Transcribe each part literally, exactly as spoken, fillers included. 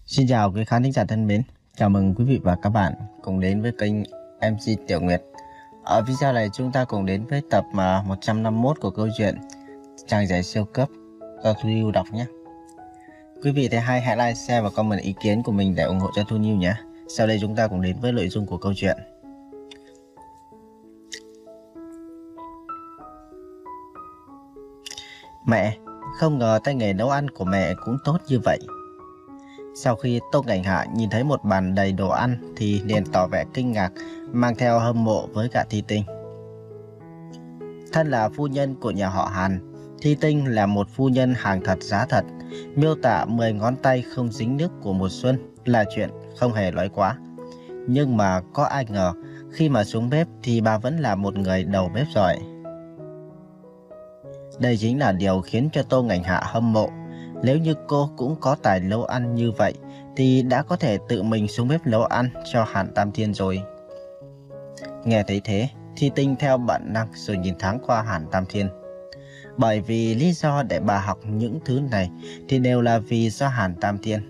Xin chào quý khán thính giả thân mến, chào mừng quý vị và các bạn cùng đến với kênh em xê Tiểu Nguyệt. Ở video này chúng ta cùng đến với tập mà một trăm năm mươi mốt của câu chuyện Chàng rể siêu cấp do Thu Nhiêu đọc nhé. Quý vị thấy hay hãy like, share và comment ý kiến của mình để ủng hộ cho Thu Nhiêu nhé. Sau đây chúng ta cùng đến với nội dung của câu chuyện. Mẹ, không ngờ tay nghề nấu ăn của mẹ cũng tốt như vậy. Sau khi Tô Cảnh Hạ nhìn thấy một bàn đầy đồ ăn thì liền tỏ vẻ kinh ngạc, mang theo hâm mộ với cả Thi Tinh. Thân là phu nhân của nhà họ Hàn, Thi Tinh là một phu nhân hàng thật giá thật, miêu tả mười ngón tay không dính nước của mùa xuân là chuyện không hề nói quá. Nhưng mà có ai ngờ khi mà xuống bếp thì bà vẫn là một người đầu bếp giỏi. Đây chính là điều khiến cho Tô Cảnh Hạ hâm mộ. Nếu như cô cũng có tài nấu ăn như vậy thì đã có thể tự mình xuống bếp nấu ăn cho Hàn Tam Thiên rồi. Nghe thấy thế, Thi Tinh theo bản năng rồi nhìn thoáng qua Hàn Tam Thiên. Bởi vì lý do để bà học những thứ này thì đều là vì do Hàn Tam Thiên.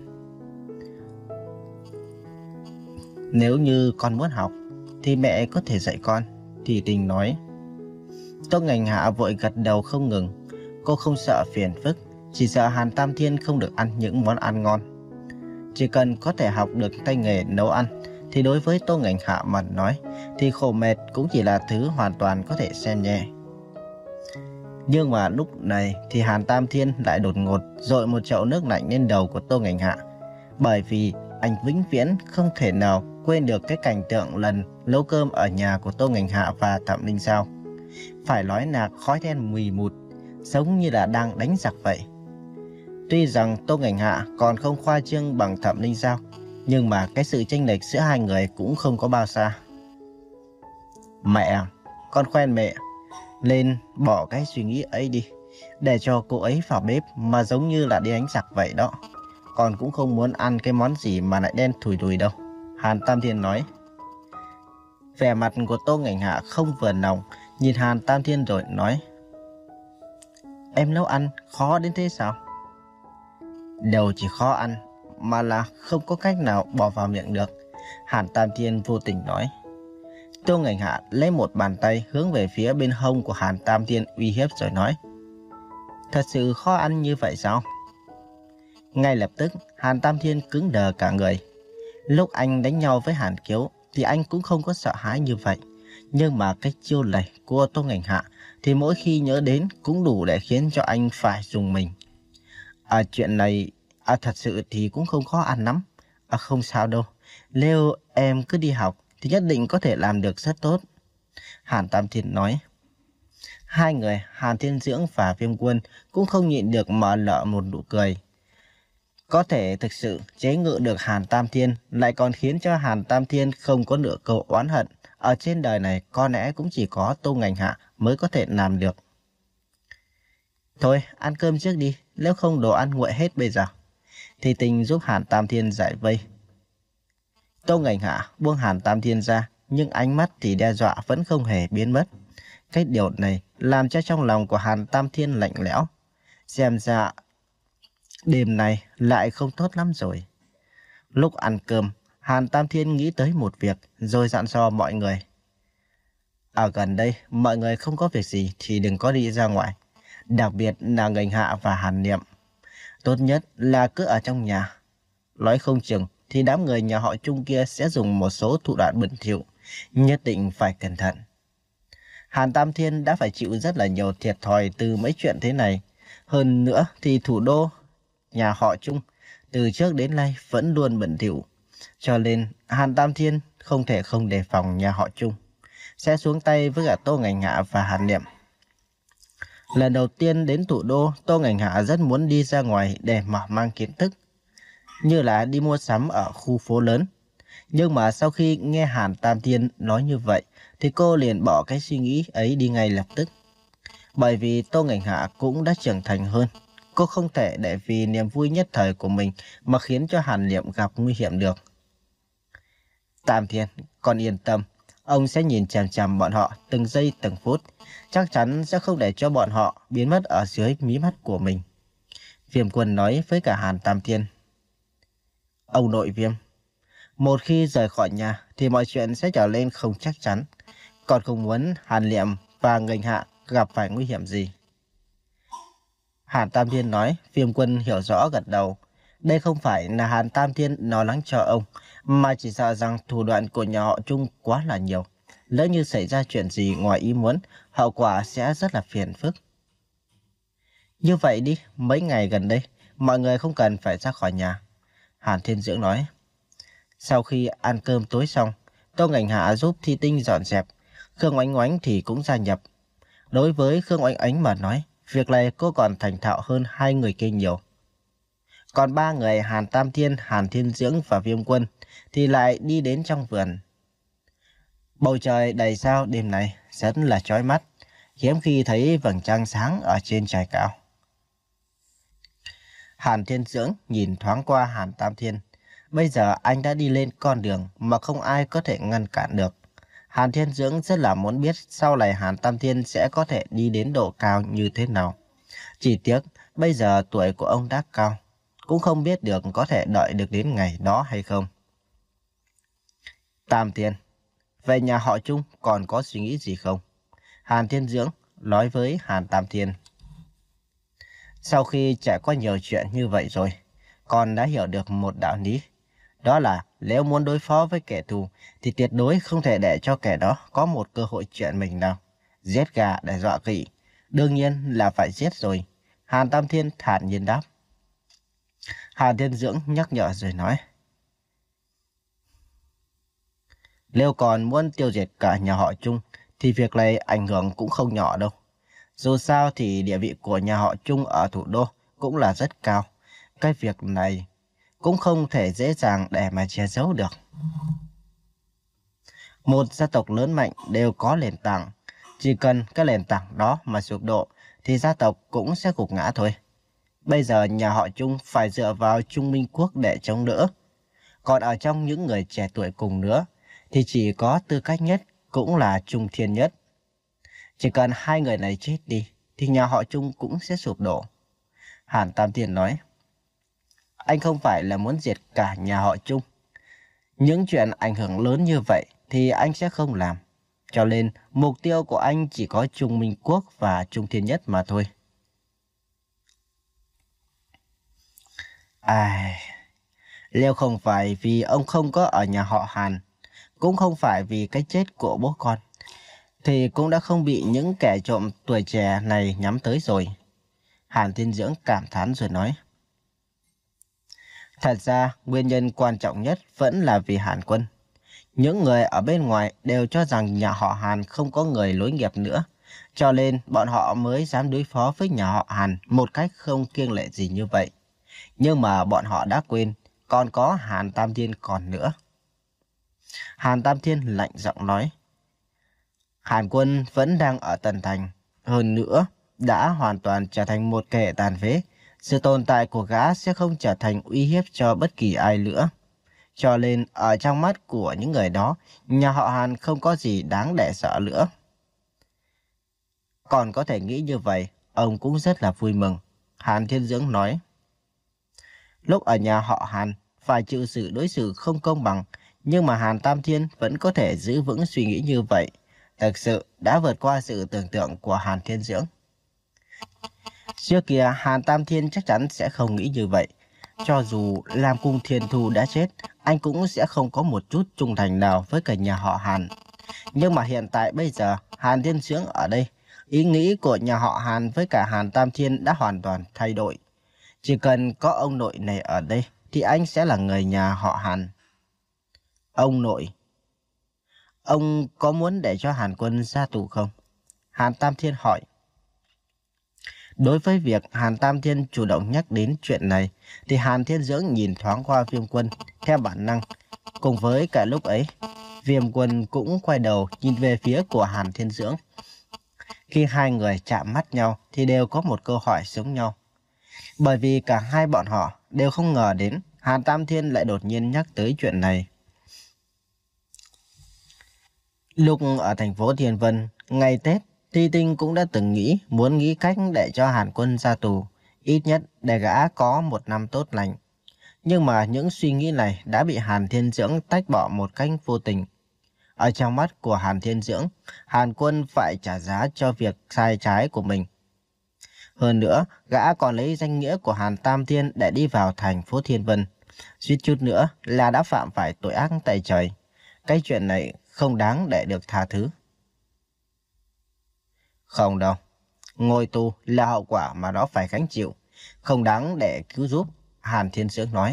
Nếu như con muốn học thì mẹ có thể dạy con, Thi Tinh nói. Tô Cảnh Hạ vội gật đầu không ngừng. Cô không sợ phiền phức, chỉ sợ Hàn Tam Thiên không được ăn những món ăn ngon. Chỉ cần có thể học được tay nghề nấu ăn thì đối với Tô Cảnh Hạ mà nói thì khổ mệt cũng chỉ là thứ hoàn toàn có thể xem nhẹ. Nhưng mà lúc này thì Hàn Tam Thiên lại đột ngột dội một chậu nước lạnh lên đầu của Tô Cảnh Hạ. Bởi vì anh vĩnh viễn không thể nào quên được cái cảnh tượng lần nấu cơm ở nhà của Tô Cảnh Hạ và Thẩm Linh Sao. Phải nói là khói đen mùi mụt, giống như là đang đánh giặc vậy. Tuy rằng Tô Cảnh Hạ còn không khoa trương bằng Thẩm Linh Sao, nhưng mà cái sự chênh lệch giữa hai người cũng không có bao xa. Mẹ, con khoen mẹ, lên bỏ cái suy nghĩ ấy đi, để cho cô ấy vào bếp mà giống như là đi đánh giặc vậy đó. Con cũng không muốn ăn cái món gì mà lại đen thùi lùi đâu, Hàn Tam Thiên nói. Vẻ mặt của Tô Cảnh Hạ không vừa lòng, nhìn Hàn Tam Thiên rồi nói. Em nấu ăn khó đến thế sao? Đâu chỉ khó ăn, mà là không có cách nào bỏ vào miệng được, Hàn Tam Thiên vô tình nói. Tô Cảnh Hạ lấy một bàn tay hướng về phía bên hông của Hàn Tam Thiên uy hiếp rồi nói. Thật sự khó ăn như vậy sao? Ngay lập tức Hàn Tam Thiên cứng đờ cả người. Lúc anh đánh nhau với Hàn Kiếu thì anh cũng không có sợ hãi như vậy. Nhưng mà cái chiêu này của Tô Cảnh Hạ thì mỗi khi nhớ đến cũng đủ để khiến cho anh phải dùng mình. À, chuyện này à, thật sự thì cũng không khó ăn lắm. À, không sao đâu. Nếu em cứ đi học thì nhất định có thể làm được rất tốt, Hàn Tam Thiên nói. Hai người Hàn Thiên Dưỡng và Viêm Quân cũng không nhịn được mà nở một nụ cười. Có thể thực sự chế ngự được Hàn Tam Thiên lại còn khiến cho Hàn Tam Thiên không có nửa câu oán hận. Ở trên đời này có lẽ cũng chỉ có Tô Cảnh Hạ mới có thể làm được. Thôi ăn cơm trước đi, nếu không đồ ăn nguội hết bây giờ, Thi Tinh giúp Hàn Tam Thiên giải vây. Tô Cảnh Hạ buông Hàn Tam Thiên ra, nhưng ánh mắt thì đe dọa vẫn không hề biến mất. Cái điều này làm cho trong lòng của Hàn Tam Thiên lạnh lẽo. Xem ra đêm này lại không tốt lắm rồi. Lúc ăn cơm, Hàn Tam Thiên nghĩ tới một việc rồi dặn dò mọi người. Ở gần đây mọi người không có việc gì thì đừng có đi ra ngoài. Đặc biệt là Cảnh Hạ và Hàn Niệm. Tốt nhất là cứ ở trong nhà. Nói không chừng thì đám người nhà họ Trung kia sẽ dùng một số thủ đoạn bẩn thỉu, nhất định phải cẩn thận. Hàn Tam Thiên đã phải chịu rất là nhiều thiệt thòi từ mấy chuyện thế này. Hơn nữa thì thủ đô nhà họ Trung từ trước đến nay vẫn luôn bẩn thỉu, cho nên Hàn Tam Thiên không thể không đề phòng nhà họ Trung sẽ xuống tay với cả Tô Cảnh Hạ và Hàn Niệm. Lần đầu tiên đến thủ đô, Tô Cảnh Hạ rất muốn đi ra ngoài để mở mang kiến thức, như là đi mua sắm ở khu phố lớn. Nhưng mà sau khi nghe Hàn Tam Thiên nói như vậy thì cô liền bỏ cái suy nghĩ ấy đi ngay lập tức. Bởi vì Tô Cảnh Hạ cũng đã trưởng thành hơn. Cô không thể để vì niềm vui nhất thời của mình mà khiến cho Hàn Niệm gặp nguy hiểm được. Tam Thiên, con yên tâm. Ông sẽ nhìn chằm chằm bọn họ từng giây từng phút. Chắc chắn sẽ không để cho bọn họ biến mất ở dưới mí mắt của mình, Viêm Quân nói với cả Hàn Tam Thiên. Ông nội Viêm, một khi rời khỏi nhà thì mọi chuyện sẽ trở lên không chắc chắn. Còn không muốn Hàn Liệm và Nghênh Hạ gặp phải nguy hiểm gì. Hàn Tam Thiên nói. Viêm Quân hiểu rõ gật đầu. Đây không phải là Hàn Tam Thiên lo lắng cho ông, mà chỉ sợ rằng thủ đoạn của nhà họ Trung quá là nhiều. Lỡ như xảy ra chuyện gì ngoài ý muốn, hậu quả sẽ rất là phiền phức. Như vậy đi, mấy ngày gần đây, mọi người không cần phải ra khỏi nhà. Hàn Thiên Dưỡng nói. Sau khi ăn cơm tối xong, Tô Ngành Hạ giúp Thi Tinh dọn dẹp. Khương Oánh Oánh thì cũng gia nhập. Đối với Khương Oánh Oánh mà nói, việc này cô còn thành thạo hơn hai người kia nhiều. Còn ba người Hàn Tam Thiên, Hàn Thiên Dưỡng và Viêm Quân thì lại đi đến trong vườn. Bầu trời đầy sao đêm này rất là chói mắt, hiếm khi thấy vầng trăng sáng ở trên trời cao. Hàn Thiên Dưỡng nhìn thoáng qua Hàn Tam Thiên. Bây giờ anh đã đi lên con đường mà không ai có thể ngăn cản được. Hàn Thiên Dưỡng rất là muốn biết sau này Hàn Tam Thiên sẽ có thể đi đến độ cao như thế nào. Chỉ tiếc bây giờ tuổi của ông đã cao, cũng không biết được có thể đợi được đến ngày đó hay không. Tam Thiên, về nhà họ Trung còn có suy nghĩ gì không? Hàn Thiên Dưỡng nói với Hàn Tam Thiên. Sau khi trải qua nhiều chuyện như vậy rồi, con đã hiểu được một đạo lý. Đó là nếu muốn đối phó với kẻ thù thì tuyệt đối không thể để cho kẻ đó có một cơ hội chuyện mình nào. Giết gà để dọa khỉ, đương nhiên là phải giết rồi. Hàn Tam Thiên thản nhiên đáp. Hàn Thiên Dưỡng nhắc nhở rồi nói. Nếu còn muốn tiêu diệt cả nhà họ Trung thì việc này ảnh hưởng cũng không nhỏ đâu. Dù sao thì địa vị của nhà họ Trung ở thủ đô cũng là rất cao. Cái việc này cũng không thể dễ dàng để mà che giấu được. Một gia tộc lớn mạnh đều có nền tảng. Chỉ cần cái nền tảng đó mà sụp đổ thì gia tộc cũng sẽ gục ngã thôi. Bây giờ nhà họ Trung phải dựa vào Trung Minh Quốc để chống đỡ. Còn ở trong những người trẻ tuổi cùng nữa thì chỉ có tư cách nhất cũng là Trung Thiên Nhất. Chỉ cần hai người này chết đi thì nhà họ Trung cũng sẽ sụp đổ. Hàn Tam Thiên nói. Anh không phải là muốn diệt cả nhà họ Trung. Những chuyện ảnh hưởng lớn như vậy thì anh sẽ không làm. Cho nên mục tiêu của anh chỉ có Trung Minh Quốc và Trung Thiên Nhất mà thôi. Ai... Nếu không phải vì ông không có ở nhà họ Hàn, cũng không phải vì cái chết của bố con, thì cũng đã không bị những kẻ trộm tuổi trẻ này nhắm tới rồi. Hàn Thiên Dưỡng cảm thán rồi nói. Thật ra, nguyên nhân quan trọng nhất vẫn là vì Hàn Quân. Những người ở bên ngoài đều cho rằng nhà họ Hàn không có người nối nghiệp nữa, cho nên bọn họ mới dám đối phó với nhà họ Hàn một cách không kiêng lệ gì như vậy. Nhưng mà bọn họ đã quên, còn có Hàn Tam Thiên còn nữa. Hàn Tam Thiên lạnh giọng nói. Hàn Quân vẫn đang ở Tần Thành, hơn nữa đã hoàn toàn trở thành một kẻ tàn phế. Sự tồn tại của gã sẽ không trở thành uy hiếp cho bất kỳ ai nữa. Cho nên ở trong mắt của những người đó, nhà họ Hàn không có gì đáng để sợ nữa. Còn có thể nghĩ như vậy, ông cũng rất là vui mừng. Hàn Thiên Dưỡng nói. Lúc ở nhà họ Hàn, phải chịu sự đối xử không công bằng, nhưng mà Hàn Tam Thiên vẫn có thể giữ vững suy nghĩ như vậy. Thực sự đã vượt qua sự tưởng tượng của Hàn Thiên Dưỡng. Trước kia Hàn Tam Thiên chắc chắn sẽ không nghĩ như vậy. Cho dù Lam Cung Thiên Thu đã chết, anh cũng sẽ không có một chút trung thành nào với cả nhà họ Hàn. Nhưng mà hiện tại bây giờ, Hàn Thiên Dưỡng ở đây, ý nghĩ của nhà họ Hàn với cả Hàn Tam Thiên đã hoàn toàn thay đổi. Chỉ cần có ông nội này ở đây, thì anh sẽ là người nhà họ Hàn. Ông nội. Ông có muốn để cho Hàn Quân ra tù không? Hàn Tam Thiên hỏi. Đối với việc Hàn Tam Thiên chủ động nhắc đến chuyện này, thì Hàn Thiên Dưỡng nhìn thoáng qua Viêm Quân theo bản năng. Cùng với cả lúc ấy, Viêm Quân cũng quay đầu nhìn về phía của Hàn Thiên Dưỡng. Khi hai người chạm mắt nhau thì đều có một câu hỏi giống nhau. Bởi vì cả hai bọn họ đều không ngờ đến Hàn Tam Thiên lại đột nhiên nhắc tới chuyện này. Lúc ở thành phố Thiên Vân, ngày Tết, Thi Tinh cũng đã từng nghĩ muốn nghĩ cách để cho Hàn Quân ra tù, ít nhất để gã có một năm tốt lành. Nhưng mà những suy nghĩ này đã bị Hàn Thiên Dưỡng tách bỏ một cách vô tình. Ở trong mắt của Hàn Thiên Dưỡng, Hàn Quân phải trả giá cho việc sai trái của mình. Hơn nữa, gã còn lấy danh nghĩa của Hàn Tam Thiên để đi vào thành phố Thiên Vân. Suýt chút nữa là đã phạm phải tội ác tại trời. Cái chuyện này không đáng để được tha thứ. Không đâu. Ngồi tù là hậu quả mà nó phải gánh chịu. Không đáng để cứu giúp, Hàn Thiên Dưỡng nói.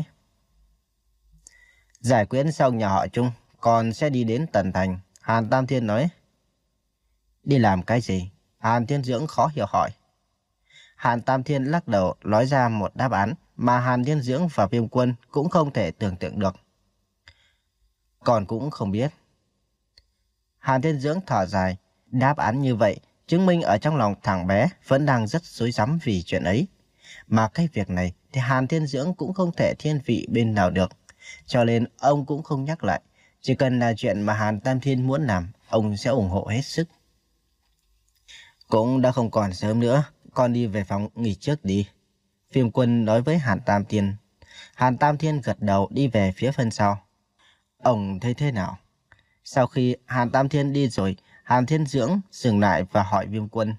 Giải quyết xong nhà họ Trung, còn sẽ đi đến Tần Thành, Hàn Tam Thiên nói. Đi làm cái gì? Hàn Thiên Dưỡng khó hiểu hỏi. Hàn Tam Thiên lắc đầu nói ra một đáp án mà Hàn Thiên Dưỡng và Viêm Quân cũng không thể tưởng tượng được. Còn cũng không biết. Hàn Thiên Dưỡng thở dài, đáp án như vậy chứng minh ở trong lòng thằng bé vẫn đang rất rối rắm vì chuyện ấy. Mà cái việc này thì Hàn Thiên Dưỡng cũng không thể thiên vị bên nào được. Cho nên ông cũng không nhắc lại. Chỉ cần là chuyện mà Hàn Tam Thiên muốn làm, ông sẽ ủng hộ hết sức. Cũng đã không còn sớm nữa, con đi về phòng nghỉ trước đi. Viêm Quân nói với Hàn Tam Thiên. Hàn Tam Thiên gật đầu đi về phía phân sau. Ông thấy thế nào? Sau khi Hàn Tam Thiên đi rồi, Hàn Thiên Dưỡng dừng lại và hỏi Viêm Quân.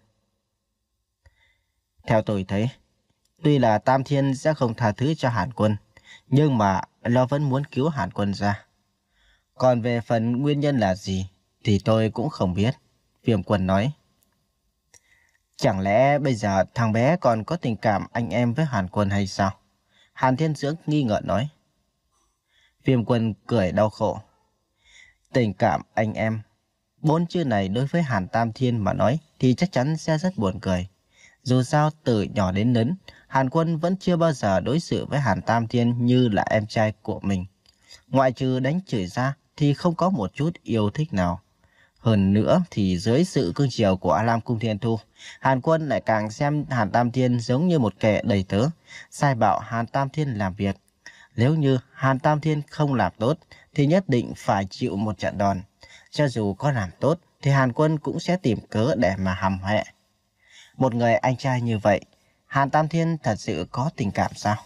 Theo tôi thấy, tuy là Tam Thiên sẽ không tha thứ cho Hàn Quân, nhưng mà nó vẫn muốn cứu Hàn Quân ra. Còn về phần nguyên nhân là gì thì tôi cũng không biết, Viêm Quân nói. Chẳng lẽ bây giờ thằng bé còn có tình cảm anh em với Hàn Quân hay sao? Hàn Thiên Dưỡng nghi ngờ nói. Viêm Quân cười đau khổ. Tình cảm anh em. Bốn chữ này đối với Hàn Tam Thiên mà nói thì chắc chắn sẽ rất buồn cười. Dù sao từ nhỏ đến lớn, Hàn Quân vẫn chưa bao giờ đối xử với Hàn Tam Thiên như là em trai của mình. Ngoại trừ đánh chửi ra thì không có một chút yêu thích nào. Hơn nữa thì dưới sự cưng chiều của A Lam Cung Thiên Thu, Hàn Quân lại càng xem Hàn Tam Thiên giống như một kẻ đầy tớ, sai bảo Hàn Tam Thiên làm việc. Nếu như Hàn Tam Thiên không làm tốt thì nhất định phải chịu một trận đòn. Cho dù có làm tốt thì Hàn Quân cũng sẽ tìm cớ để mà hăm hẹ. Một người anh trai như vậy, Hàn Tam Thiên thật sự có tình cảm sao?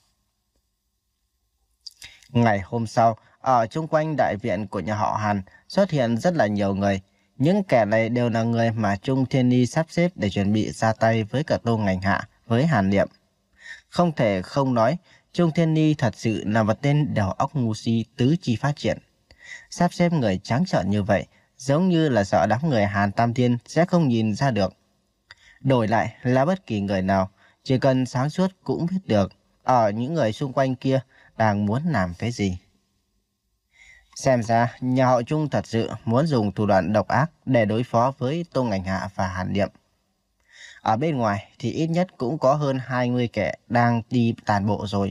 Ngày hôm sau, ở chung quanh đại viện của nhà họ Hàn xuất hiện rất là nhiều người. Những kẻ này đều là người mà Trung Thiên Ni sắp xếp để chuẩn bị ra tay với cả Tô Ngành Hạ, với Hàn Niệm. Không thể không nói, Trung Thiên Ni thật sự là một tên đầu óc ngu si tứ chi phát triển. Sắp xếp người trắng trợn như vậy, giống như là sợ đám người Hàn Tam Thiên sẽ không nhìn ra được. Đổi lại là bất kỳ người nào, chỉ cần sáng suốt cũng biết được ở những người xung quanh kia đang muốn làm cái gì. Xem ra nhà họ Trung thật sự muốn dùng thủ đoạn độc ác để đối phó với Tô Ngành Hạ và Hàn Niệm. Ở bên ngoài thì ít nhất cũng có hơn hai mươi kẻ đang đi tàn bộ rồi.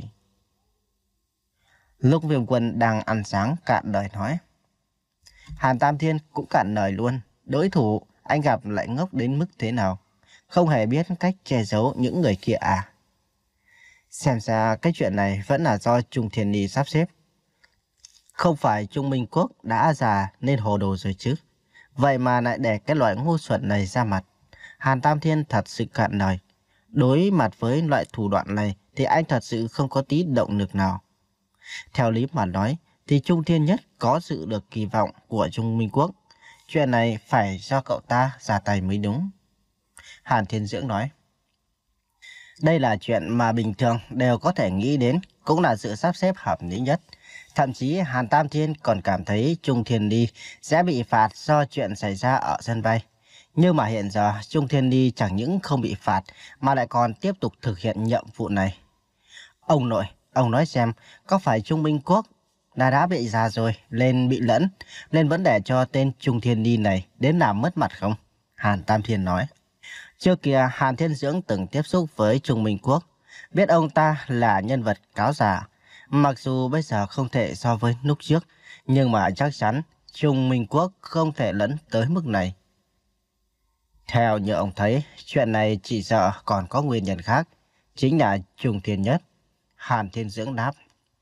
Lúc Viêm Quân đang ăn sáng cạn lời nói. Hàn Tam Thiên cũng cạn lời luôn. Đối thủ anh gặp lại ngốc đến mức thế nào? Không hề biết cách che giấu những người kia à? Xem ra cái chuyện này vẫn là do Trung Thiên Ni sắp xếp. Không phải Trung Minh Quốc đã già nên hồ đồ rồi chứ? Vậy mà lại để cái loại ngu xuẩn này ra mặt. Hàn Tam Thiên thật sự cạn lời. Đối mặt với loại thủ đoạn này thì anh thật sự không có tí động lực nào. Theo lý mà nói thì Trung Thiên Nhất có sự được kỳ vọng của Trung Minh Quốc. Chuyện này phải do cậu ta ra tay mới đúng. Hàn Thiên Dưỡng nói. Đây là chuyện mà bình thường đều có thể nghĩ đến, cũng là sự sắp xếp hợp lý nhất. Thậm chí Hàn Tam Thiên còn cảm thấy Trung Thiên Ni sẽ bị phạt do chuyện xảy ra ở sân bay. Nhưng mà hiện giờ Trung Thiên Ni chẳng những không bị phạt mà lại còn tiếp tục thực hiện nhiệm vụ này. Ông nội, ông nói xem có phải Trung Minh Quốc đã đã bị già rồi nên bị lẫn, nên vẫn để cho tên Trung Thiên Ni này đến làm mất mặt không? Hàn Tam Thiên nói. Trước kia Hàn Thiên Dưỡng từng tiếp xúc với Trung Minh Quốc, biết ông ta là nhân vật cáo già. Mặc dù bây giờ không thể so với lúc trước, nhưng mà chắc chắn Trung Minh Quốc không thể lẫn tới mức này. Theo như ông thấy, chuyện này chỉ sợ còn có nguyên nhân khác, chính là Trung Thiên Nhất. Hàn Thiên Dưỡng đáp.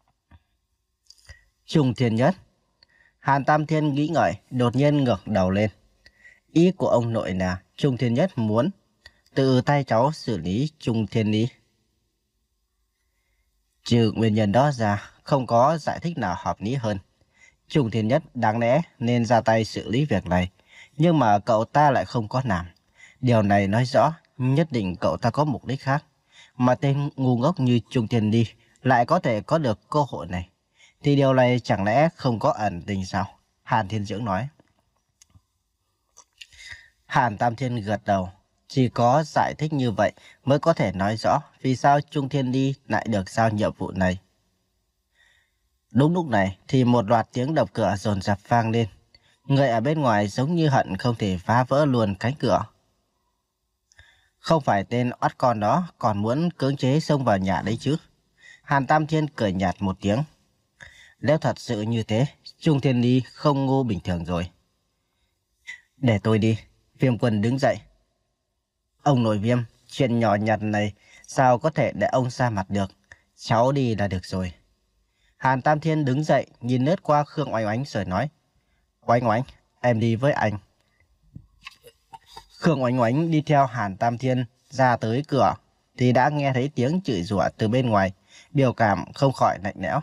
Trung Thiên Nhất. Hàn Tam Thiên nghĩ ngợi, đột nhiên ngẩng đầu lên. Ý của ông nội là Trung Thiên Nhất muốn tự tay cháu xử lý Trung Thiên Ni. Trừ nguyên nhân đó ra, không có giải thích nào hợp lý hơn. Trung Thiên Nhất đáng lẽ nên ra tay xử lý việc này, nhưng mà cậu ta lại không có làm. Điều này nói rõ, nhất định cậu ta có mục đích khác. Mà tên ngu ngốc như Trung Thiên Ly lại có thể có được cơ hội này. Thì điều này chẳng lẽ không có ẩn tình sao? Hàn Thiên Dưỡng nói. Hàn Tam Thiên gật đầu. Chỉ có giải thích như vậy mới có thể nói rõ vì sao Trung Thiên Ly lại được giao nhiệm vụ này. Đúng lúc này thì một loạt tiếng đập cửa dồn dập vang lên. Người ở bên ngoài giống như hận không thể phá vỡ luôn cánh cửa. Không phải tên oắt con đó còn muốn cưỡng chế xông vào nhà đấy chứ? Hàn Tam Thiên cười nhạt một tiếng. Nếu thật sự như thế, Trung Thiên Ly không ngu bình thường rồi. Để tôi đi. Viêm Quân đứng dậy. Ông nội Viêm, chuyện nhỏ nhặt này sao có thể để ông ra mặt được? Cháu đi là được rồi. Hàn Tam Thiên đứng dậy, nhìn lướt qua Khương Oanh Oánh rồi nói. Oanh Oánh, em đi với anh. Khương Oanh Oánh đi theo Hàn Tam Thiên ra tới cửa, thì đã nghe thấy tiếng chửi rủa từ bên ngoài, biểu cảm không khỏi lạnh lẽo.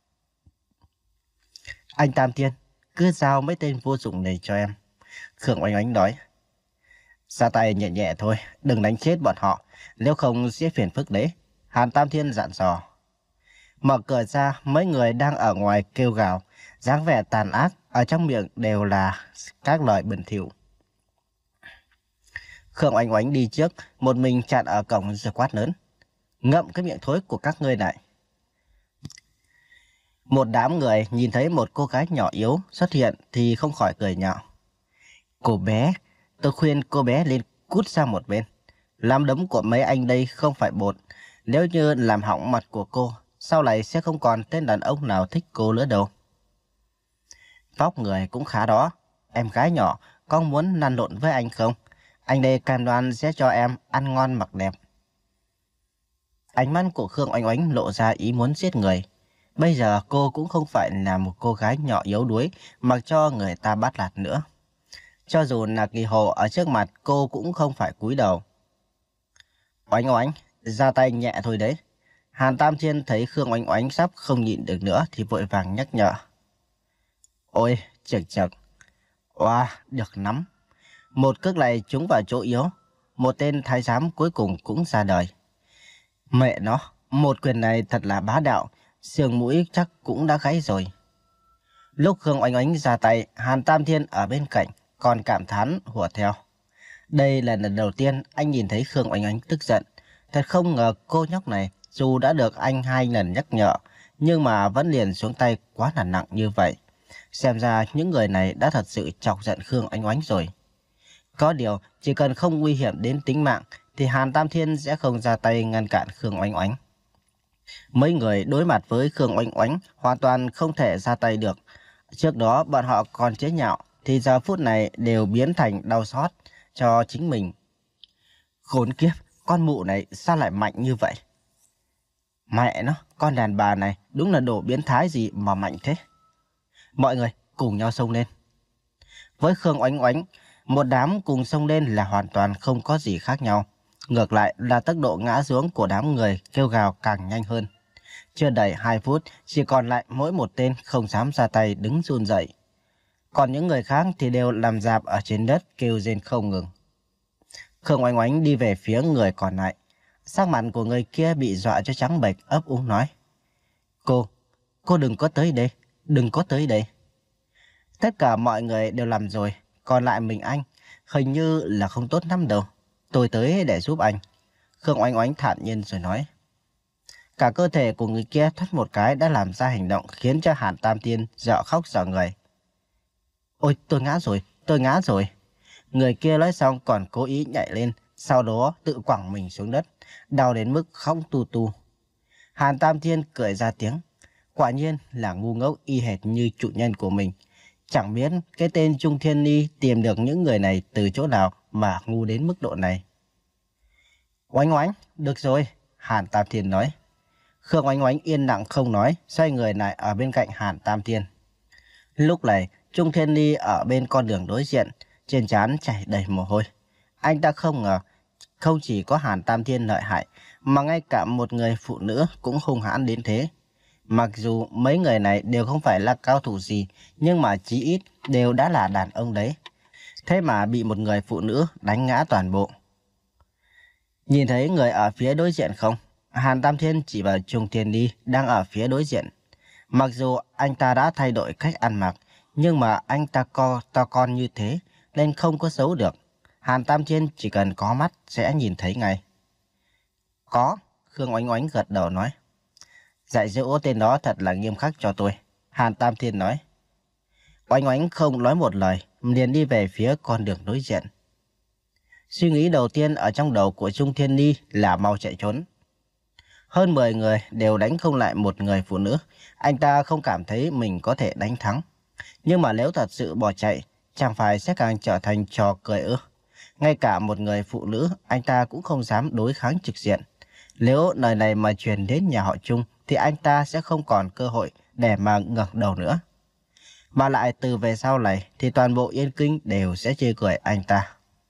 Anh Tam Thiên, cứ giao mấy tên vô dụng này cho em. Khương Oanh Oánh nói. Ra tay nhẹ nhẹ thôi, đừng đánh chết bọn họ, nếu không sẽ phiền phức đấy. Hàn Tam Thiên dặn dò. Mở cửa ra, mấy người đang ở ngoài kêu gào, dáng vẻ tàn ác, ở trong miệng đều là các lời bẩn thỉu. Khương Oanh Oánh đi trước, một mình chặn ở cổng rồi quát lớn. Ngậm cái miệng thối của các ngươi lại. Một đám người nhìn thấy một cô gái nhỏ yếu xuất hiện thì không khỏi cười nhạo. Cô bé, tôi khuyên cô bé lên cút sang một bên. Làm đấm của mấy anh đây không phải bột. Nếu như làm hỏng mặt của cô, sau này sẽ không còn tên đàn ông nào thích cô nữa đâu. Vóc người cũng khá đó. Em gái nhỏ, con muốn lăn lộn với anh không? Anh đây cam đoan sẽ cho em ăn ngon mặc đẹp. Ánh mắt của Khương Oanh Oánh lộ ra ý muốn giết người. Bây giờ cô cũng không phải là một cô gái nhỏ yếu đuối mặc cho người ta bắt nạt nữa. Cho dù là Kỳ Hồ ở trước mặt cô cũng không phải cúi đầu. Oánh Oánh, ra tay nhẹ thôi đấy. Hàn Tam Thiên thấy Khương Oanh Oánh sắp không nhịn được nữa thì vội vàng nhắc nhở. Ôi, chật chật. Oa, được lắm. Một cước này trúng vào chỗ yếu. Một tên thái giám cuối cùng cũng ra đời. Mẹ nó, một quyền này thật là bá đạo. Xương mũi chắc cũng đã gãy rồi. Lúc Khương Oanh Oánh ra tay, Hàn Tam Thiên ở bên cạnh còn cảm thán hùa theo. Đây là lần đầu tiên anh nhìn thấy Khương Oanh Oánh tức giận. Thật không ngờ cô nhóc này dù đã được anh hai lần nhắc nhở, nhưng mà vẫn liền xuống tay quá là nặng như vậy. Xem ra những người này đã thật sự chọc giận Khương Oanh Oánh rồi. Có điều, chỉ cần không nguy hiểm đến tính mạng, thì Hàn Tam Thiên sẽ không ra tay ngăn cản Khương Oanh Oánh. Mấy người đối mặt với Khương Oanh Oánh hoàn toàn không thể ra tay được. Trước đó bọn họ còn chế nhạo, thì giờ phút này đều biến thành đau xót cho chính mình. Khốn kiếp, con mụ này sao lại mạnh như vậy? Mẹ nó, con đàn bà này đúng là đồ biến thái gì mà mạnh thế. Mọi người cùng nhau xông lên. Với Khương Oanh Oánh, một đám cùng xông lên là hoàn toàn không có gì khác nhau. Ngược lại là tốc độ ngã xuống của đám người kêu gào càng nhanh hơn. Chưa đầy hai phút, chỉ còn lại mỗi một tên không dám ra tay đứng run rẩy. Còn những người khác thì đều nằm rạp ở trên đất kêu rên không ngừng. Khương Oanh Oánh đi về phía người còn lại. Sắc mặt của người kia bị dọa cho trắng bệch, ấp úng nói. Cô, cô đừng có tới đây, đừng có tới đây. Tất cả mọi người đều làm rồi, còn lại mình anh, hình như là không tốt lắm đâu. Tôi tới để giúp anh. Khương Oanh Oánh thản nhiên rồi nói. Cả cơ thể của người kia thoát một cái đã làm ra hành động khiến cho Hàn Tam Thiên dở khóc dở người. Ôi, tôi ngã rồi, tôi ngã rồi. Người kia nói xong còn cố ý nhảy lên, sau đó tự quẳng mình xuống đất, đau đến mức khóc tu tu. Hàn Tam Thiên cười ra tiếng. Quả nhiên là ngu ngốc y hệt như chủ nhân của mình. Chẳng biết cái tên Trung Thiên Ly tìm được những người này từ chỗ nào mà ngu đến mức độ này. Oánh Oánh, được rồi, Hàn Tam Thiên nói. Khương Oanh Oánh yên lặng không nói, xoay người lại ở bên cạnh Hàn Tam Thiên. Lúc này, Trung Thiên Ly ở bên con đường đối diện, trên trán chảy đầy mồ hôi. Anh ta không ngờ, không chỉ có Hàn Tam Thiên lợi hại, mà ngay cả một người phụ nữ cũng hung hãn đến thế. Mặc dù mấy người này đều không phải là cao thủ gì, nhưng mà chí ít đều đã là đàn ông đấy. Thế mà bị một người phụ nữ đánh ngã toàn bộ. Nhìn thấy người ở phía đối diện không? Hàn Tam Thiên chỉ vào Trung Thiên Ni đang ở phía đối diện. Mặc dù anh ta đã thay đổi cách ăn mặc, nhưng mà anh ta co to con như thế nên không có xấu được. Hàn Tam Thiên chỉ cần có mắt sẽ nhìn thấy ngay. Có, Khương Oánh Oánh gật đầu nói. Dạy dỗ tên đó thật là nghiêm khắc cho tôi, Hàn Tam Thiên nói. Oánh Oánh không nói một lời, liền đi về phía con đường đối diện. Suy nghĩ đầu tiên ở trong đầu của Trung Thiên Ni là mau chạy trốn. Hơn mười người đều đánh không lại một người phụ nữ, anh ta không cảm thấy mình có thể đánh thắng. Nhưng mà nếu thật sự bỏ chạy, chẳng phải sẽ càng trở thành trò cười ư? Ngay cả một người phụ nữ, anh ta cũng không dám đối kháng trực diện. Nếu lời này mà truyền đến nhà họ Trung, thì anh ta sẽ không còn cơ hội để mà ngẩng đầu nữa. Mà lại từ về sau này, thì toàn bộ Yên Kinh đều sẽ chê cười anh ta.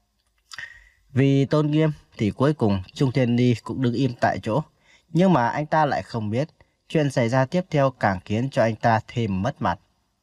Vì tôn nghiêm, thì cuối cùng Trung Thiên Ni cũng đứng im tại chỗ. Nhưng mà anh ta lại không biết, chuyện xảy ra tiếp theo càng khiến cho anh ta thêm mất mặt.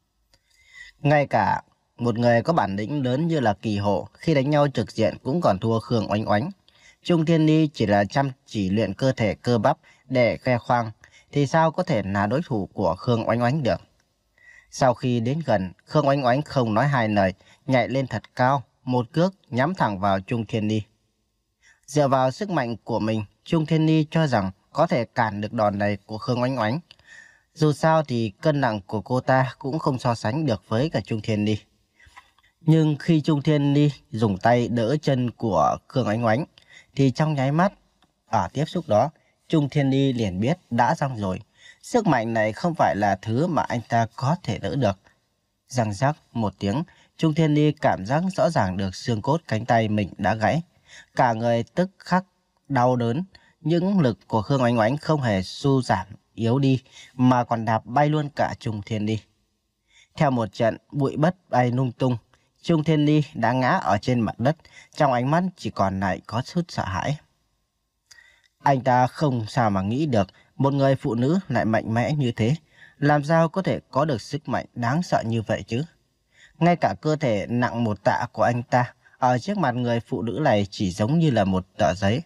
Ngay cả một người có bản lĩnh lớn như là Kỳ Hộ, khi đánh nhau trực diện cũng còn thua Khương Oánh Oánh. Trung Thiên Ni chỉ là chăm chỉ luyện cơ thể cơ bắp để khoe khoang, thì sao có thể là đối thủ của Khương Oánh Oánh được. Sau khi đến gần, Khương Oánh Oánh không nói hai lời, nhảy lên thật cao, một cước nhắm thẳng vào Trung Thiên Ni. Dựa vào sức mạnh của mình, Trung Thiên Ni cho rằng có thể cản được đòn này của Khương Oánh Oánh. Dù sao thì cân nặng của cô ta cũng không so sánh được với cả Trung Thiên Ni. Nhưng khi Trung Thiên Ni dùng tay đỡ chân của Khương Oánh Oánh, thì trong nháy mắt, ở tiếp xúc đó, Trung Thiên Ni liền biết đã xong rồi. Sức mạnh này không phải là thứ mà anh ta có thể đỡ được. Răng rắc một tiếng, Trung Thiên Ni cảm giác rõ ràng được xương cốt cánh tay mình đã gãy. Cả người tức khắc đau đớn, những lực của Khương Oánh Oánh không hề su giảm, yếu đi, mà còn đạp bay luôn cả Trung Thiên Ni. Theo một trận bụi đất bay lung tung, Trung Thiên Ni đã ngã ở trên mặt đất, trong ánh mắt chỉ còn lại có chút sợ hãi. Anh ta không sao mà nghĩ được một người phụ nữ lại mạnh mẽ như thế, làm sao có thể có được sức mạnh đáng sợ như vậy chứ. Ngay cả cơ thể nặng một tạ của anh ta ở trước mặt người phụ nữ này chỉ giống như là một tờ giấy.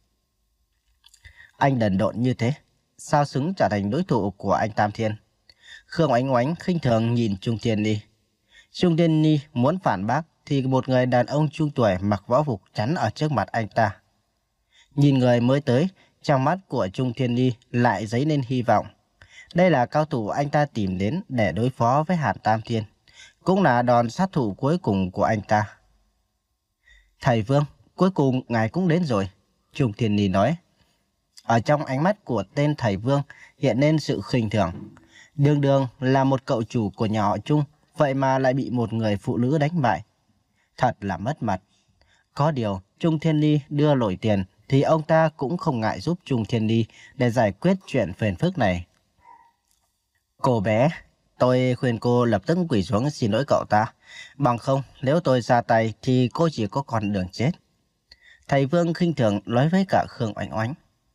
Anh đần độn như thế, sao xứng trở thành đối thủ của anh Tam Thiên? Khương Oánh Oánh khinh thường nhìn Trung Thiên Ni. Trung Thiên Ni muốn phản bác thì một người đàn ông trung tuổi mặc võ phục chắn ở trước mặt anh ta. Nhìn người mới tới, trong mắt của Trung Thiên Ni lại dấy lên hy vọng. Đây là cao thủ anh ta tìm đến để đối phó với Hàn Tam Thiên, cũng là đòn sát thủ cuối cùng của anh ta. Thầy Vương, cuối cùng ngài cũng đến rồi, Trung Thiên Ni nói. Ở trong ánh mắt của tên thầy Vương hiện lên sự khinh thường. Đường đường là một cậu chủ của nhà họ Trung, vậy mà lại bị một người phụ nữ đánh bại. Thật là mất mặt. Có điều, Trung Thiên Ni đưa lỗi tiền thì ông ta cũng không ngại giúp Trung Thiên Ni để giải quyết chuyện phiền phức này. Cô bé, tôi khuyên cô lập tức quỳ xuống xin lỗi cậu ta. Bằng không, nếu tôi ra tay thì cô chỉ có con đường chết. Thầy Vương khinh thường nói với cả Khương Oánh Oánh.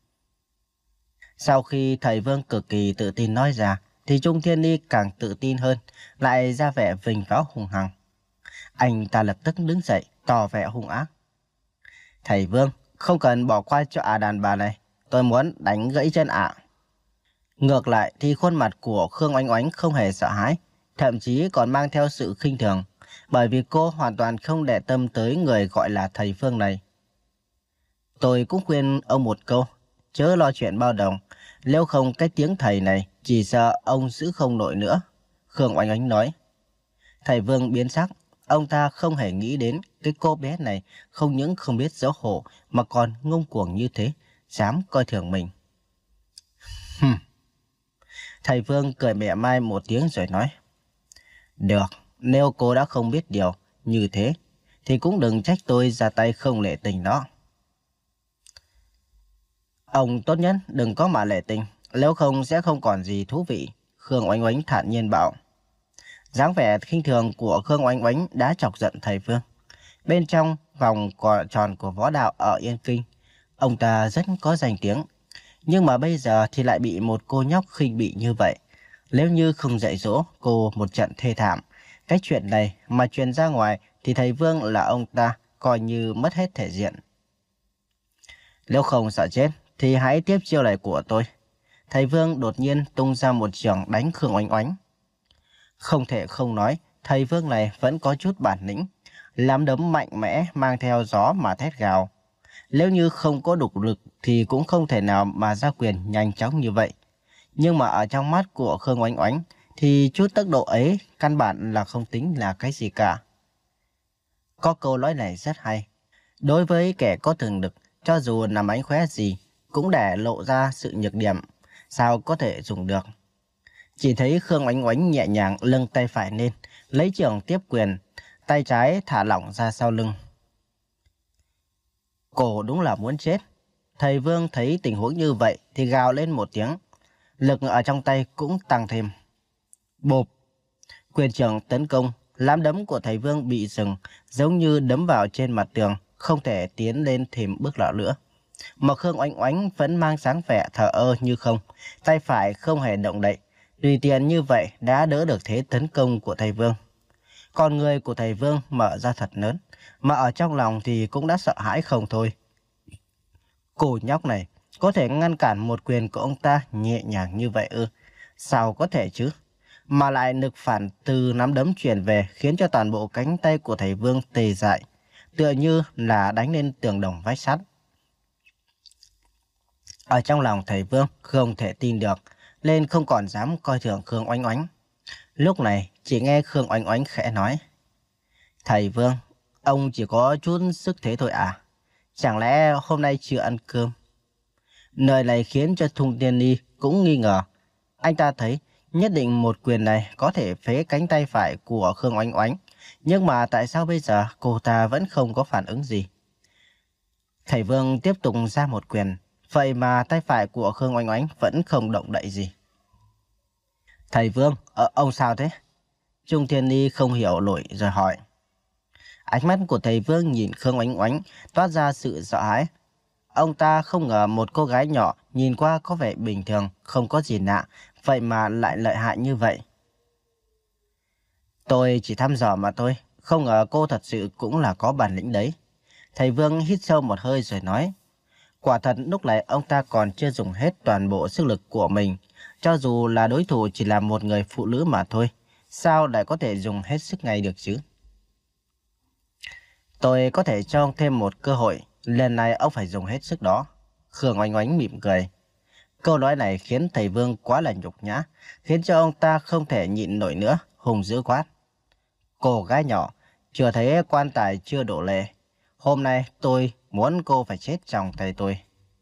Sau khi thầy Vương cực kỳ tự tin nói ra, thì Trung Thiên Ni càng tự tin hơn, lại ra vẻ vinh váo hung hăng. Anh ta lập tức đứng dậy, tỏ vẻ hung ác. Thầy Vương, không cần bỏ qua cho ả đàn bà này, tôi muốn đánh gãy chân ả. Ngược lại thì khuôn mặt của Khương Oánh Oánh không hề sợ hãi, thậm chí còn mang theo sự khinh thường, bởi vì cô hoàn toàn không để tâm tới người gọi là thầy Vương này. Tôi cũng khuyên ông một câu, chớ lo chuyện bao đồng, nếu không cái tiếng thầy này chỉ sợ ông giữ không nổi nữa, Khương Oánh Oánh nói. Thầy Vương biến sắc, ông ta không hề nghĩ đến cái cô bé này không những không biết xấu hổ mà còn ngông cuồng như thế, dám coi thường mình. Hừm. Thầy Vương cười mỉa mai một tiếng rồi nói. Được, nếu cô đã không biết điều như thế thì cũng đừng trách tôi ra tay không lệ tình đó. Ông tốt nhất đừng có mà lệ tình, nếu không sẽ không còn gì thú vị, Khương Oánh Oánh thản nhiên bảo. Dáng vẻ khinh thường của Khương Oánh Oánh đã chọc giận thầy Vương. Bên trong vòng tròn của võ đạo ở Yên Kinh, Ông ta rất có danh tiếng, nhưng mà bây giờ thì lại bị một cô nhóc khinh bỉ như vậy. Nếu như không dạy dỗ cô một trận thê thảm, cái chuyện này mà truyền ra ngoài thì thầy Vương là ông ta coi như mất hết thể diện. Nếu không sợ chết thì hãy tiếp chiêu này của tôi. Thầy Vương đột nhiên tung ra một chưởng đánh Khương Oánh Oánh. Không thể không nói, thầy Vương này vẫn có chút bản lĩnh, nắm đấm mạnh mẽ mang theo gió mà thét gào. Nếu như không có đủ lực thì cũng không thể nào mà ra quyền nhanh chóng như vậy. Nhưng mà ở trong mắt của Khương Oánh Oánh thì chút tốc độ ấy căn bản là không tính là cái gì cả. Có câu nói này rất hay. Đối với kẻ có thường lực, cho dù nằm mánh khóe gì cũng để lộ ra sự nhược điểm, sao có thể dùng được. Chỉ thấy Khương Oánh Oánh nhẹ nhàng lưng tay phải lên, lấy chưởng tiếp quyền, tay trái thả lỏng ra sau lưng. Cổ đúng là muốn chết. Thầy Vương thấy tình huống như vậy thì gào lên một tiếng. Lực ở trong tay cũng tăng thêm. Bộp! Quyền trưởng tấn công, nắm đấm của thầy Vương bị dừng, giống như đấm vào trên mặt tường, không thể tiến lên thêm bước nào nữa. Mà Khương Oánh Oánh vẫn mang dáng vẻ thờ ơ như không, tay phải không hề động đậy, tùy tiện như vậy đã đỡ được thế tấn công của thầy Vương. Con người của thầy Vương mở ra thật lớn, mà ở trong lòng thì cũng đã sợ hãi không thôi. Cô nhóc này có thể ngăn cản một quyền của ông ta nhẹ nhàng như vậy ư? Sao có thể chứ? Mà lại lực phản từ nắm đấm truyền về khiến cho toàn bộ cánh tay của thầy Vương tê dại, tựa như là đánh lên tường đồng vách sắt. Ở trong lòng thầy Vương không thể tin được, nên không còn dám coi thường Khương Oánh Oánh. Lúc này chỉ nghe Khương Oánh Oánh khẽ nói: Thầy Vương, ông chỉ có chút sức thế thôi à? Chẳng lẽ hôm nay chưa ăn cơm? Lời này khiến cho Thung Tiên Ni cũng nghi ngờ. Anh ta thấy nhất định một quyền này có thể phế cánh tay phải của Khương Oánh Oánh, nhưng mà tại sao bây giờ cô ta vẫn không có phản ứng gì? Thầy Vương tiếp tục ra một quyền, vậy mà tay phải của Khương Oánh Oánh vẫn không động đậy gì. Thầy Vương, ờ, ông sao thế? Trung Thiên Ni không hiểu nổi rồi hỏi. Ánh mắt của thầy Vương nhìn Khương Oánh Oánh toát ra sự sợ hãi. Ông ta không ngờ một cô gái nhỏ nhìn qua có vẻ bình thường, không có gì lạ, vậy mà lại lợi hại như vậy. Tôi chỉ thăm dò mà thôi, không ngờ cô thật sự cũng là có bản lĩnh đấy. Thầy Vương hít sâu một hơi rồi nói. Quả thật lúc này ông ta còn chưa dùng hết toàn bộ sức lực của mình. Cho dù là đối thủ chỉ là một người phụ nữ mà thôi, sao lại có thể dùng hết sức ngay được chứ? Tôi có thể cho ông thêm một cơ hội, lần này ông phải dùng hết sức đó. Khương Oánh Oánh mỉm cười. Câu nói này khiến thầy Vương quá là nhục nhã, khiến cho ông ta không thể nhịn nổi nữa, hùng dữ quát. Cô gái nhỏ, chưa thấy quan tài chưa đổ lệ. Hôm nay tôi muốn cô phải chết trong tay tôi.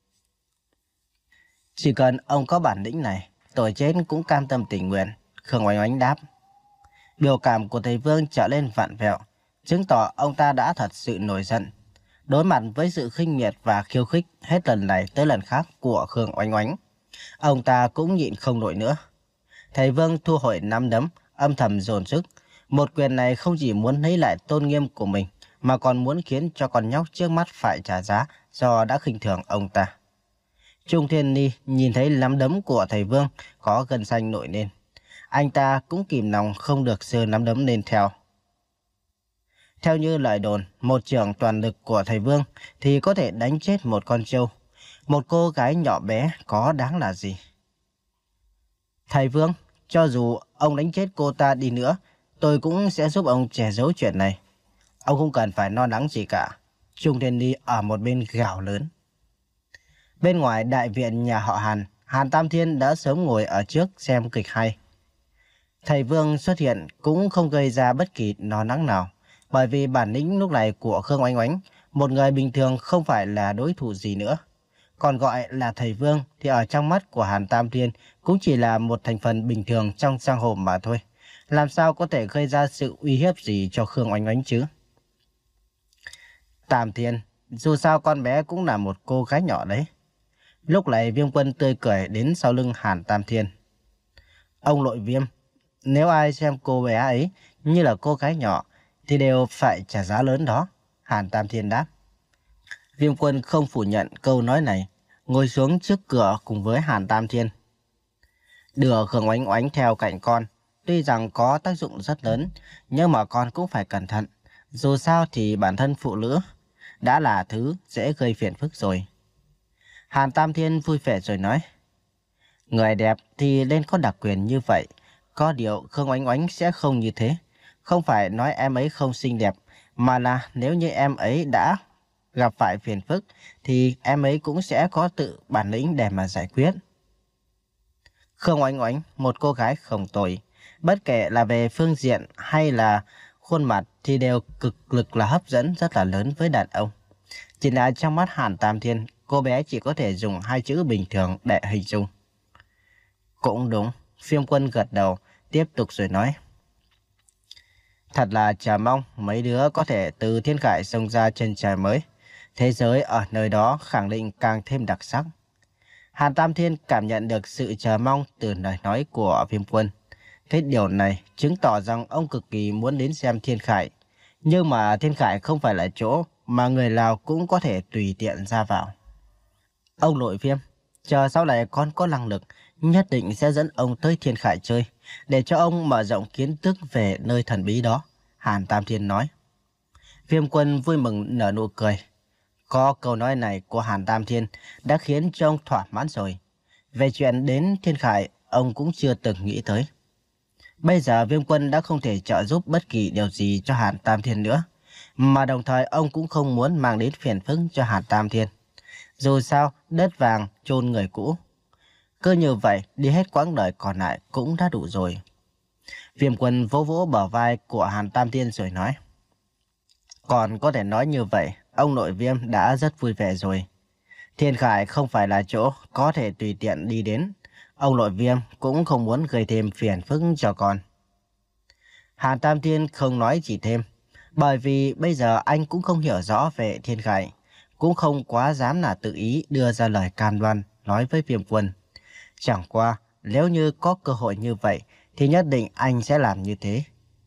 Chỉ cần ông có bản lĩnh này, tôi chết cũng cam tâm tình nguyện, Khương Oánh Oánh đáp. Biểu cảm của thầy Vương trở lên vặn vẹo, chứng tỏ ông ta đã thật sự nổi giận. Đối mặt với sự khinh miệt và khiêu khích hết lần này tới lần khác của Khương Oánh Oánh, ông ta cũng nhịn không nổi nữa. Thầy Vương thu hồi nắm đấm, âm thầm dồn sức. Một quyền này không chỉ muốn lấy lại tôn nghiêm của mình, mà còn muốn khiến cho con nhóc trước mắt phải trả giá do đã khinh thường ông ta. Trung Thiên Ni nhìn thấy nắm đấm của thầy Vương có gân xanh nổi lên. Anh ta cũng kìm lòng không được giơ nắm đấm lên theo. Theo như lời đồn, một chưởng toàn lực của thầy Vương thì có thể đánh chết một con trâu. Một cô gái nhỏ bé có đáng là gì? Thầy Vương, cho dù ông đánh chết cô ta đi nữa, tôi cũng sẽ giúp ông che giấu chuyện này. Ông không cần phải lo lắng gì cả. Trung Thiên Ni ở một bên gào lớn. Bên ngoài đại viện nhà họ Hàn, Hàn Tam Thiên đã sớm ngồi ở trước xem kịch hay. Thầy Vương xuất hiện cũng không gây ra bất kỳ lo lắng nào, bởi vì bản lĩnh lúc này của Khương Oánh Oánh, một người bình thường không phải là đối thủ gì nữa. Còn gọi là thầy Vương thì ở trong mắt của Hàn Tam Thiên cũng chỉ là một thành phần bình thường trong giang hồ mà thôi. Làm sao có thể gây ra sự uy hiếp gì cho Khương Oánh Oánh chứ? Tam Thiên, dù sao con bé cũng là một cô gái nhỏ đấy. Lúc này Viêm Quân tươi cười đến sau lưng Hàn Tam Thiên. Ông nội Viêm, nếu ai xem cô bé ấy như là cô gái nhỏ thì đều phải trả giá lớn đó, Hàn Tam Thiên đáp. Viêm Quân không phủ nhận câu nói này, ngồi xuống trước cửa cùng với Hàn Tam Thiên. Đưa Khương Oánh Oánh theo cạnh con, tuy rằng có tác dụng rất lớn, nhưng mà con cũng phải cẩn thận. Dù sao thì bản thân phụ nữ đã là thứ dễ gây phiền phức rồi. Hàn Tam Thiên vui vẻ rồi nói, người đẹp thì nên có đặc quyền như vậy. Có điều Khương Oánh Oánh sẽ không như thế. Không phải nói em ấy không xinh đẹp, mà là nếu như em ấy đã gặp phải phiền phức, thì em ấy cũng sẽ có tự bản lĩnh để mà giải quyết. Khương Oánh Oánh, một cô gái không tồi, bất kể là về phương diện hay là khuôn mặt thì đều cực lực là hấp dẫn rất là lớn với đàn ông. Chỉ là trong mắt Hàn Tam Thiên, cô bé chỉ có thể dùng hai chữ bình thường để hình dung. Cũng đúng, Viêm Quân gật đầu, tiếp tục rồi nói. Thật là chờ mong mấy đứa có thể từ thiên khải xông ra chân trời mới. Thế giới ở nơi đó khẳng định càng thêm đặc sắc. Hàn Tam Thiên cảm nhận được sự chờ mong từ lời nói của Viêm Quân. Thế điều này chứng tỏ rằng ông cực kỳ muốn đến xem thiên khải. Nhưng mà thiên khải không phải là chỗ mà người Lào cũng có thể tùy tiện ra vào. Ông nội Viêm, chờ sau này con có năng lực, nhất định sẽ dẫn ông tới thiên khải chơi, để cho ông mở rộng kiến thức về nơi thần bí đó, Hàn Tam Thiên nói. Viêm Quân vui mừng nở nụ cười. Có câu nói này của Hàn Tam Thiên đã khiến cho ông thỏa mãn rồi. Về chuyện đến thiên khải, ông cũng chưa từng nghĩ tới. Bây giờ Viêm Quân đã không thể trợ giúp bất kỳ điều gì cho Hàn Tam Thiên nữa, mà đồng thời ông cũng không muốn mang đến phiền phức cho Hàn Tam Thiên. Dù sao, đất vàng chôn người cũ. Cứ như vậy, đi hết quãng đời còn lại cũng đã đủ rồi. Viêm Quân vỗ vỗ bờ vai của Hàn Tam Thiên rồi nói. Còn có thể nói như vậy, ông nội Viêm đã rất vui vẻ rồi. Thiên khải không phải là chỗ có thể tùy tiện đi đến. Ông nội Viêm cũng không muốn gây thêm phiền phức cho con. Hàn Tam Thiên không nói gì thêm, bởi vì bây giờ anh cũng không hiểu rõ về thiên khải, cũng không quá dám là tự ý đưa ra lời cam đoan nói với Viêm Quân. Chẳng qua, nếu như có cơ hội như vậy, thì nhất định anh sẽ làm như thế.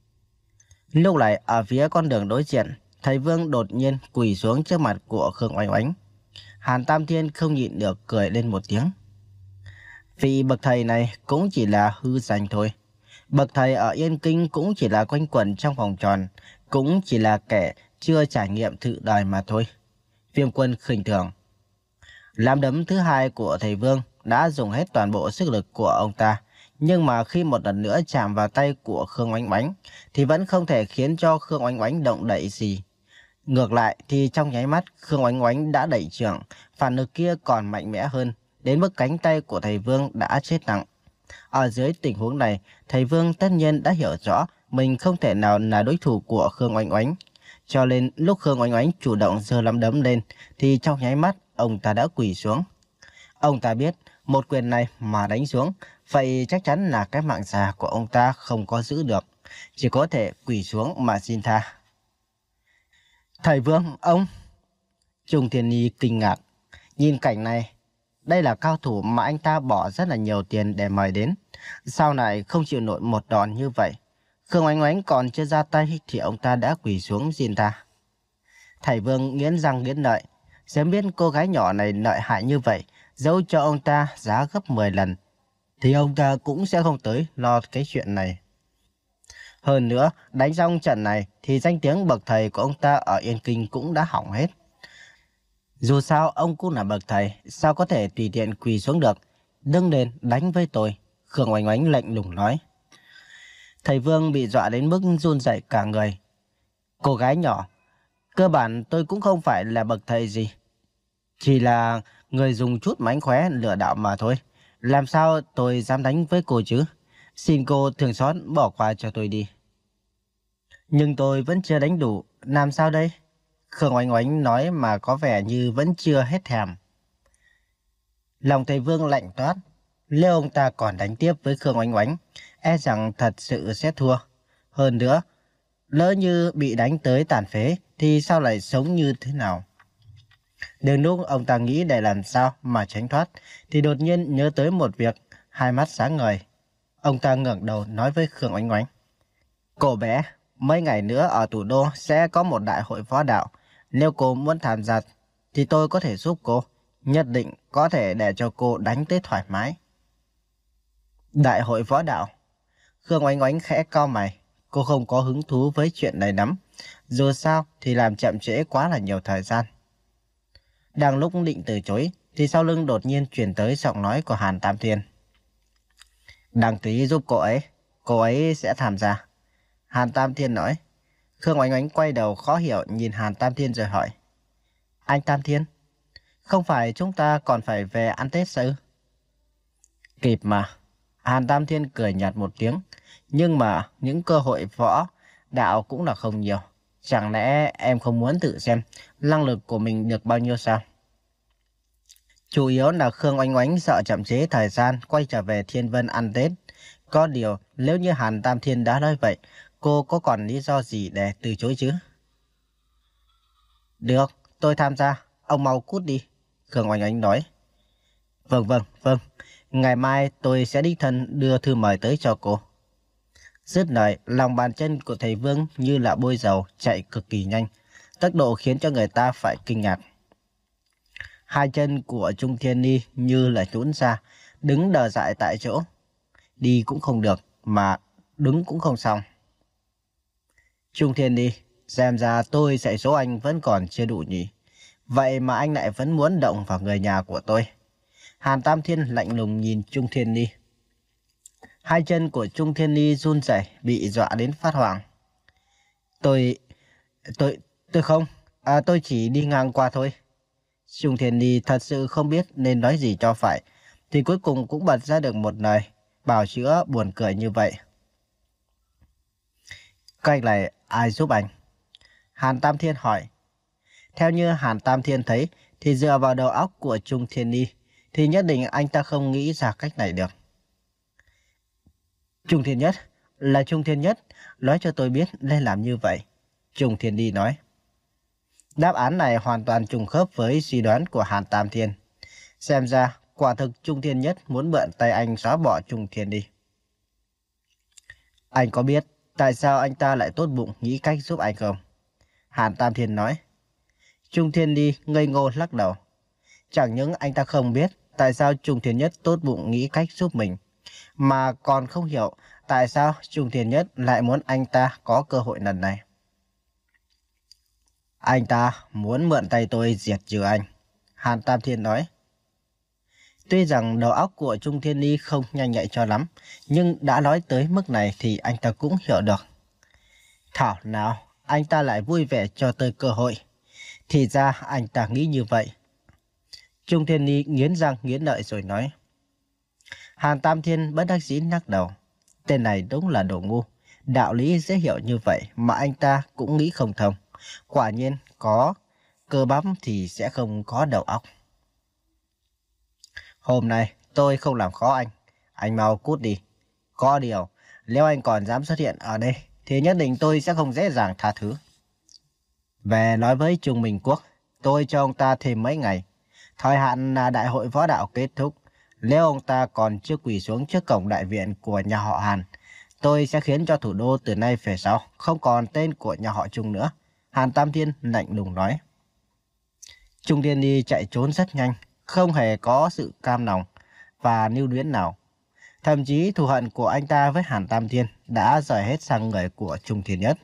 Lúc này, ở phía con đường đối diện, thầy Vương đột nhiên quỳ xuống trước mặt của Khương Oánh Oánh. Hàn Tam Thiên không nhịn được cười lên một tiếng. Vị bậc thầy này cũng chỉ là hư danh thôi. Bậc thầy ở Yên Kinh cũng chỉ là quanh quẩn trong vòng tròn, cũng chỉ là kẻ chưa trải nghiệm thử đời mà thôi. Viêm Quân khinh thường. Làm đấm thứ hai của thầy Vương đã dùng hết toàn bộ sức lực của ông ta, nhưng mà khi một lần nữa chạm vào tay của Khương Oánh Oánh thì vẫn không thể khiến cho Khương Oánh Oánh động đậy gì. Ngược lại thì trong nháy mắt Khương Oánh Oánh đã đẩy trưởng, phản lực kia còn mạnh mẽ hơn, đến mức cánh tay của thầy Vương đã chết nặng. Ở dưới tình huống này, thầy Vương tất nhiên đã hiểu rõ mình không thể nào là đối thủ của Khương Oánh Oánh. Cho nên lúc Khương Oánh Oánh chủ động giơ nắm đấm lên thì trong nháy mắt ông ta đã quỳ xuống. Ông ta biết một quyền này mà đánh xuống, vậy chắc chắn là cái mạng già của ông ta không có giữ được, chỉ có thể quỳ xuống mà xin tha. Thầy Vương, ông... Trung Thiên Nhi kinh ngạc. Nhìn cảnh này, đây là cao thủ mà anh ta bỏ rất là nhiều tiền để mời đến. Sao lại không chịu nổi một đòn như vậy? Khương Oánh Oánh còn chưa ra tay thì ông ta đã quỳ xuống xin tha. Thầy Vương nghiến răng nghiến lợi. Sớm biết cô gái nhỏ này lợi hại như vậy, dẫu cho ông ta giá gấp mười lần, thì ông ta cũng sẽ không tới lo cái chuyện này. Hơn nữa, đánh xong trận này thì danh tiếng bậc thầy của ông ta ở Yên Kinh cũng đã hỏng hết. Dù sao ông cũng là bậc thầy, sao có thể tùy tiện quỳ xuống được. Đừng nên đánh với tôi, Khương Oánh Oánh lạnh lùng nói. Thầy Vương bị dọa đến mức run rẩy cả người. Cô gái nhỏ, cơ bản tôi cũng không phải là bậc thầy gì, chỉ là người dùng chút mánh khóe lừa đảo mà thôi. Làm sao tôi dám đánh với cô chứ? Xin cô thương xót bỏ qua cho tôi đi. Nhưng tôi vẫn chưa đánh đủ, làm sao đây? Khương Oánh Oánh nói mà có vẻ như vẫn chưa hết thèm. Lòng thầy Vương lạnh toát. Nếu ông ta còn đánh tiếp với Khương Oánh Oánh, e rằng thật sự sẽ thua. Hơn nữa, lỡ như bị đánh tới tàn phế thì sao lại sống như thế nào? Đừng lúc ông ta nghĩ để làm sao mà tránh thoát, thì đột nhiên nhớ tới một việc, hai mắt sáng ngời. Ông ta ngẩng đầu nói với Khương Oánh Oánh. Cô bé, mấy ngày nữa ở thủ đô sẽ có một đại hội võ đạo. Nếu cô muốn tham gia thì tôi có thể giúp cô. Nhất định có thể để cho cô đánh tới thoải mái. Đại hội võ đạo. Khương Oánh Oánh khẽ cau mày. Cô không có hứng thú với chuyện này lắm. Dù sao thì làm chậm trễ quá là nhiều thời gian. Đang lúc định từ chối thì sau lưng đột nhiên truyền tới giọng nói của Hàn Tam Thiên. Đăng ký giúp cô ấy. Cô ấy sẽ tham gia. Hàn Tam Thiên nói. Khương Oánh Oánh quay đầu khó hiểu nhìn Hàn Tam Thiên rồi hỏi. Anh Tam Thiên, không phải chúng ta còn phải về ăn Tết sao? Kịp mà. Hàn Tam Thiên cười nhạt một tiếng. Nhưng mà những cơ hội võ đạo cũng là không nhiều. Chẳng lẽ em không muốn tự xem năng lực của mình được bao nhiêu sao? Chủ yếu là Khương Oánh Oánh sợ chậm chế thời gian quay trở về Thiên Vân ăn Tết. Có điều nếu như Hàn Tam Thiên đã nói vậy, cô có còn lý do gì để từ chối chứ? Được, tôi tham gia. Ông mau cút đi. Khương Oánh Oánh nói. Vâng vâng vâng. Ngày mai tôi sẽ đích thân đưa thư mời tới cho cô. Dứt lời, lòng bàn chân của thầy Vương như là bôi dầu chạy cực kỳ nhanh. Tốc độ khiến cho người ta phải kinh ngạc. Hai chân của Trung Thiên Ni như là nhũn ra, đứng đờ dại tại chỗ. Đi cũng không được, mà đứng cũng không xong. Trung Thiên Ni, xem ra tôi dạy số anh vẫn còn chưa đủ nhỉ. Vậy mà anh lại vẫn muốn động vào người nhà của tôi. Hàn Tam Thiên lạnh lùng nhìn Trung Thiên Ni. Hai chân của Trung Thiên Ni run rẩy, bị dọa đến phát hoảng. Tôi... tôi... tôi không... À, tôi chỉ đi ngang qua thôi. Trung Thiên Ni thật sự không biết nên nói gì cho phải, thì cuối cùng cũng bật ra được một lời, bào chữa buồn cười như vậy. Cách này ai giúp anh? Hàn Tam Thiên hỏi. Theo như Hàn Tam Thiên thấy, thì dựa vào đầu óc của Trung Thiên Ni, thì nhất định anh ta không nghĩ ra cách này được. Trung Thiên Nhất, là Trung Thiên Nhất, nói cho tôi biết nên làm như vậy. Trung Thiên Ni nói. Đáp án này hoàn toàn trùng khớp với suy đoán của Hàn Tam Thiên. Xem ra, quả thực Trung Thiên Nhất muốn mượn tay anh xóa bỏ Trung Thiên Ni. Anh có biết tại sao anh ta lại tốt bụng nghĩ cách giúp anh không? Hàn Tam Thiên nói. Trung Thiên Ni ngây ngô lắc đầu. Chẳng những anh ta không biết tại sao Trung Thiên Nhất tốt bụng nghĩ cách giúp mình, mà còn không hiểu tại sao Trung Thiên Nhất lại muốn anh ta có cơ hội lần này. Anh ta muốn mượn tay tôi diệt trừ anh. Hàn Tam Thiên nói. Tuy rằng đầu óc của Trung Thiên Ni không nhanh nhạy cho lắm, nhưng đã nói tới mức này thì anh ta cũng hiểu được. Thảo nào, anh ta lại vui vẻ cho tôi cơ hội. Thì ra anh ta nghĩ như vậy. Trung Thiên Ni nghiến răng nghiến lợi rồi nói. Hàn Tam Thiên bất đắc dĩ lắc đầu. Tên này đúng là đồ ngu. Đạo lý dễ hiểu như vậy mà anh ta cũng nghĩ không thông. Quả nhiên có cơ bắp thì sẽ không có đầu óc. Hôm nay tôi không làm khó anh. Anh mau cút đi. Có điều, nếu anh còn dám xuất hiện ở đây thì nhất định tôi sẽ không dễ dàng tha thứ. Về nói với Trung Minh Quốc, tôi cho ông ta thêm mấy ngày. Thời hạn là đại hội võ đạo kết thúc. Nếu ông ta còn chưa quỳ xuống trước cổng đại viện của nhà họ Hàn, tôi sẽ khiến cho thủ đô từ nay về sau không còn tên của nhà họ Trung nữa. Hàn Tam Thiên lạnh lùng nói. Trung Thiên Ni chạy trốn rất nhanh, không hề có sự cam lòng và lưu luyến nào. Thậm chí thù hận của anh ta với Hàn Tam Thiên đã rời hết sang người của Trung Thiên Nhất.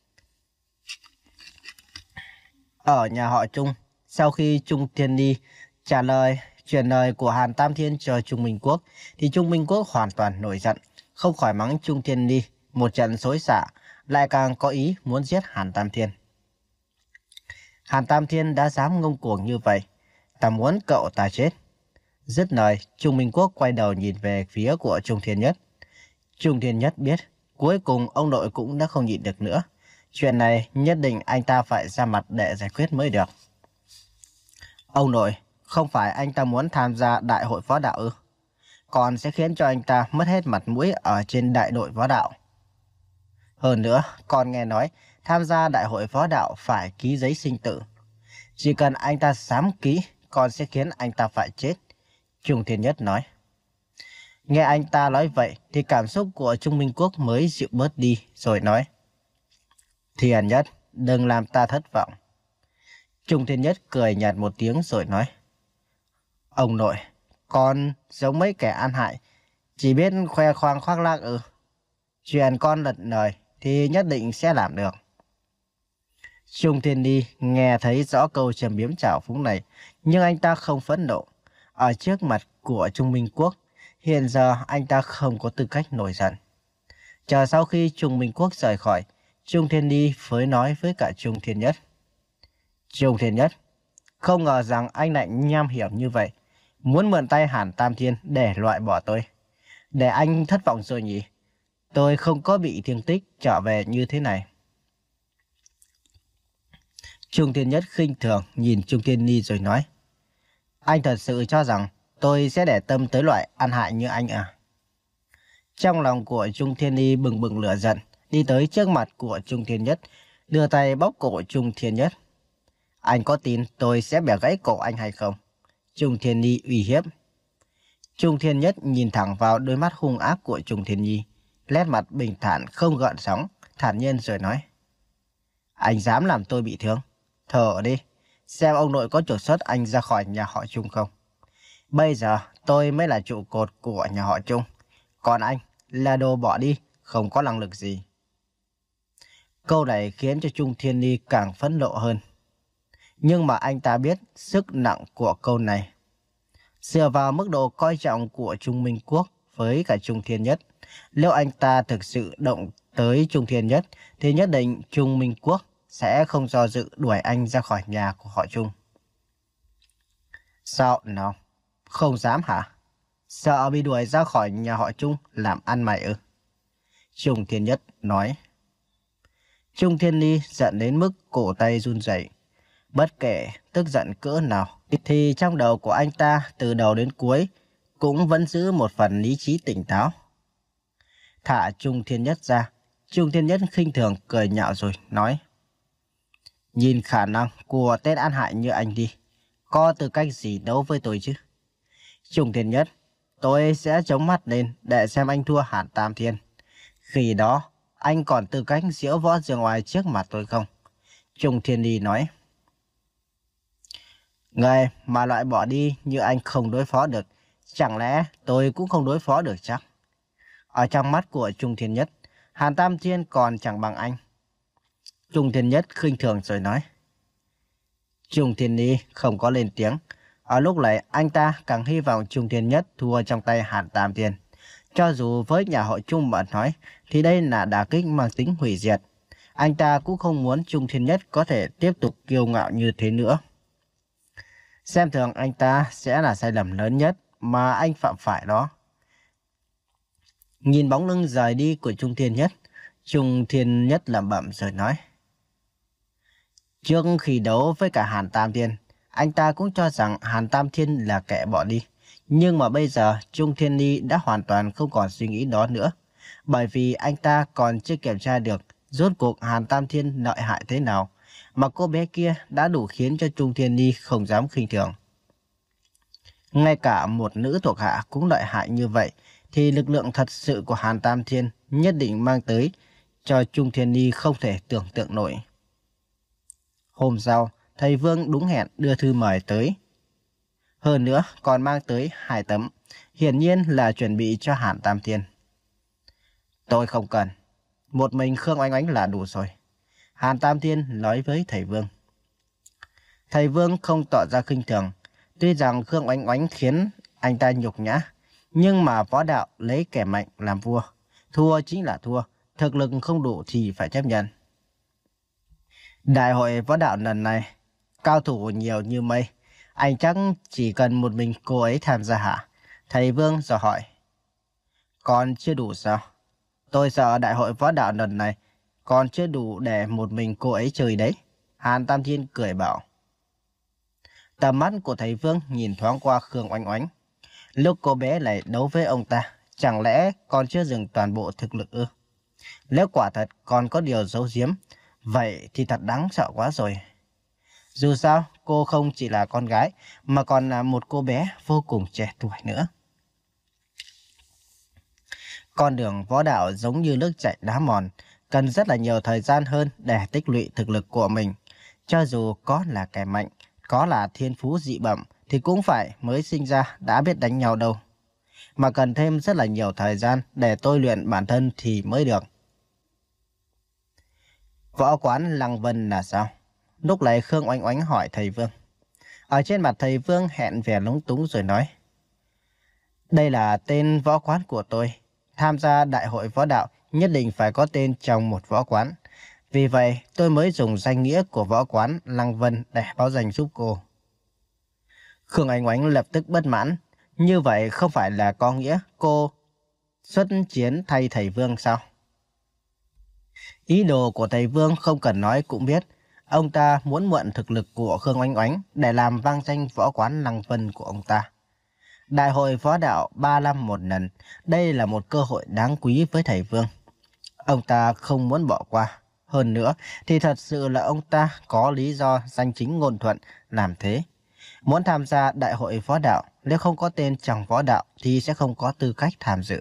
Ở nhà họ Trung, sau khi Trung Thiên Ni trả lời, truyền lời của Hàn Tam Thiên cho Trung Minh Quốc, thì Trung Minh Quốc hoàn toàn nổi giận, không khỏi mắng Trung Thiên Ni một trận xối xả, lại càng có ý muốn giết Hàn Tam Thiên. Hàn Tam Thiên đã dám ngông cuồng như vậy, ta muốn cậu ta chết. Dứt lời, Trung Minh Quốc quay đầu nhìn về phía của Trung Thiên Nhất. Trung Thiên Nhất biết, cuối cùng ông nội cũng đã không nhịn được nữa. Chuyện này nhất định anh ta phải ra mặt để giải quyết mới được. Ông nội, không phải anh ta muốn tham gia đại hội võ đạo ư? Còn sẽ khiến cho anh ta mất hết mặt mũi ở trên đại đội võ đạo. Hơn nữa, còn nghe nói tham gia đại hội võ đạo phải ký giấy sinh tử. Chỉ cần anh ta dám ký, còn sẽ khiến anh ta phải chết. Trung Thiên Nhất nói. Nghe anh ta nói vậy thì cảm xúc của Trung Minh Quốc mới dịu bớt đi rồi nói. Thiên Nhất, đừng làm ta thất vọng. Trung Thiên Nhất cười nhạt một tiếng rồi nói. Ông nội, con giống mấy kẻ ăn hại, chỉ biết khoe khoang khoác lác ư? Chuyện con lật lời thì nhất định sẽ làm được. Trung Thiên Ni nghe thấy rõ câu trầm biếm trào phúng này, nhưng anh ta không phẫn nộ. Ở trước mặt của Trung Minh Quốc, hiện giờ anh ta không có tư cách nổi giận. Chờ sau khi Trung Minh Quốc rời khỏi, Trung Thiên Ni mới nói với cả Trung Thiên Nhất. Trung Thiên Nhất, không ngờ rằng anh lại nham hiểm như vậy, muốn mượn tay Hàn Tam Thiên để loại bỏ tôi. Để anh thất vọng rồi nhỉ? Tôi không có bị thương tích trở về như thế này. Trung Thiên Nhất khinh thường nhìn Trung Thiên Ni rồi nói. Anh thật sự cho rằng tôi sẽ để tâm tới loại ăn hại như anh à? Trong lòng của Trung Thiên Ni bừng bừng lửa giận, đi tới trước mặt của Trung Thiên Nhất, đưa tay bóp cổ Trung Thiên Nhất. Anh có tin tôi sẽ bẻ gãy cổ anh hay không? Trung Thiên Ni uy hiếp. Trung Thiên Nhất nhìn thẳng vào đôi mắt hung ác của Trung Thiên Nhi, nét mặt bình thản không gợn sóng, thản nhiên rồi nói. Anh dám làm tôi bị thương? Thở đi, xem ông nội có trục xuất anh ra khỏi nhà họ Trung không? Bây giờ tôi mới là trụ cột của nhà họ Trung, còn anh là đồ bỏ đi, không có năng lực gì. Câu này khiến cho Trung Thiên Nhi càng phẫn nộ hơn. Nhưng mà anh ta biết sức nặng của câu này. Dựa vào mức độ coi trọng của Trung Minh Quốc với cả Trung Thiên Nhất, nếu anh ta thực sự động tới Trung Thiên Nhất thì nhất định Trung Minh Quốc sẽ không do dự đuổi anh ra khỏi nhà của họ Trung. Sao nào? Không dám hả? Sợ bị đuổi ra khỏi nhà họ Trung làm ăn mày ư? Trung Thiên Nhất nói. Trung Thiên Ni giận đến mức cổ tay run rẩy. Bất kể tức giận cỡ nào thì trong đầu của anh ta từ đầu đến cuối cũng vẫn giữ một phần lý trí tỉnh táo. Thả Trung Thiên Nhất ra, Trung Thiên Nhất khinh thường cười nhạo rồi nói. Nhìn khả năng của tên ăn hại như anh đi, có tư cách gì đấu với tôi chứ? Trung Thiên Nhất, tôi sẽ chống mắt lên để xem anh thua Hàn Tam Thiên. Khi đó, anh còn tư cách diễu võ dương oai trước mặt tôi không? Trung Thiên Ni nói. Người mà loại bỏ đi như anh không đối phó được, chẳng lẽ tôi cũng không đối phó được chắc? Ở trong mắt của Trung Thiên Nhất, Hàn Tam Thiên còn chẳng bằng anh. Trung Thiên Nhất khinh thường rồi nói. Trung Thiên Ni không có lên tiếng. Ở lúc này anh ta càng hy vọng Trung Thiên Nhất thua trong tay Hàn Tam Thiên. Cho dù với nhà họ Trung mà nói thì đây là đả kích mang tính hủy diệt. Anh ta cũng không muốn Trung Thiên Nhất có thể tiếp tục kiêu ngạo như thế nữa. Xem thường anh ta sẽ là sai lầm lớn nhất mà anh phạm phải đó. Nhìn bóng lưng rời đi của Trung Thiên Nhất, Trung Thiên Nhất lẩm bẩm rồi nói. Trước khi đấu với cả Hàn Tam Thiên, anh ta cũng cho rằng Hàn Tam Thiên là kẻ bỏ đi. Nhưng mà bây giờ Trung Thiên Ni đã hoàn toàn không còn suy nghĩ đó nữa. Bởi vì anh ta còn chưa kiểm tra được rốt cuộc Hàn Tam Thiên lợi hại thế nào. Mà cô bé kia đã đủ khiến cho Trung Thiên Ni không dám khinh thường. Ngay cả một nữ thuộc hạ cũng lợi hại như vậy, thì lực lượng thật sự của Hàn Tam Thiên nhất định mang tới cho Trung Thiên Ni không thể tưởng tượng nổi. Hôm sau, thầy Vương đúng hẹn đưa thư mời tới. Hơn nữa còn mang tới hai tấm, hiển nhiên là chuẩn bị cho Hàn Tam Thiên. Tôi không cần, một mình Khương Oánh Oánh là đủ rồi. Hàn Tam Thiên nói với thầy Vương. Thầy Vương không tỏ ra khinh thường. Tuy rằng Khương Oánh Oánh khiến anh ta nhục nhã, nhưng mà võ đạo lấy kẻ mạnh làm vua. Thua chính là thua, thực lực không đủ thì phải chấp nhận. Đại hội võ đạo lần này, cao thủ nhiều như mây. Anh chắc chỉ cần một mình cô ấy tham gia hả? Thầy Vương dò hỏi. Còn chưa đủ sao? Tôi sợ đại hội võ đạo lần này còn chưa đủ để một mình cô ấy chơi đấy. Hàn Tam Thiên cười bảo. Tầm mắt của thầy Vương nhìn thoáng qua Khương Oánh Oánh. Lúc cô bé lại đấu với ông ta, chẳng lẽ còn chưa dừng toàn bộ thực lực ư? Nếu quả thật còn có điều giấu giếm, vậy thì thật đáng sợ quá rồi. Dù sao, cô không chỉ là con gái, mà còn là một cô bé vô cùng trẻ tuổi nữa. Con đường võ đạo giống như nước chảy đá mòn, cần rất là nhiều thời gian hơn để tích lũy thực lực của mình. Cho dù có là kẻ mạnh, có là thiên phú dị bẩm thì cũng phải mới sinh ra đã biết đánh nhau đâu. Mà cần thêm rất là nhiều thời gian để tôi luyện bản thân thì mới được. Võ quán Lăng Vân là sao? Lúc này Khương Oánh Oánh hỏi thầy Vương. Ở trên mặt thầy Vương hẹn vẻ lúng túng rồi nói. Đây là tên võ quán của tôi. Tham gia đại hội võ đạo nhất định phải có tên trong một võ quán. Vì vậy tôi mới dùng danh nghĩa của võ quán Lăng Vân để báo danh giúp cô. Khương Oánh Oánh lập tức bất mãn. Như vậy không phải là có nghĩa cô xuất chiến thay thầy Vương sao? Ý đồ của thầy Vương không cần nói cũng biết. Ông ta muốn mượn thực lực của Khương Oánh Oánh để làm vang danh võ quán Lăng Vân của ông ta. Đại hội võ đạo ba năm một lần, đây là một cơ hội đáng quý với thầy Vương. Ông ta không muốn bỏ qua. Hơn nữa thì thật sự là ông ta có lý do danh chính ngôn thuận làm thế. Muốn tham gia đại hội võ đạo, nếu không có tên trong võ đạo thì sẽ không có tư cách tham dự.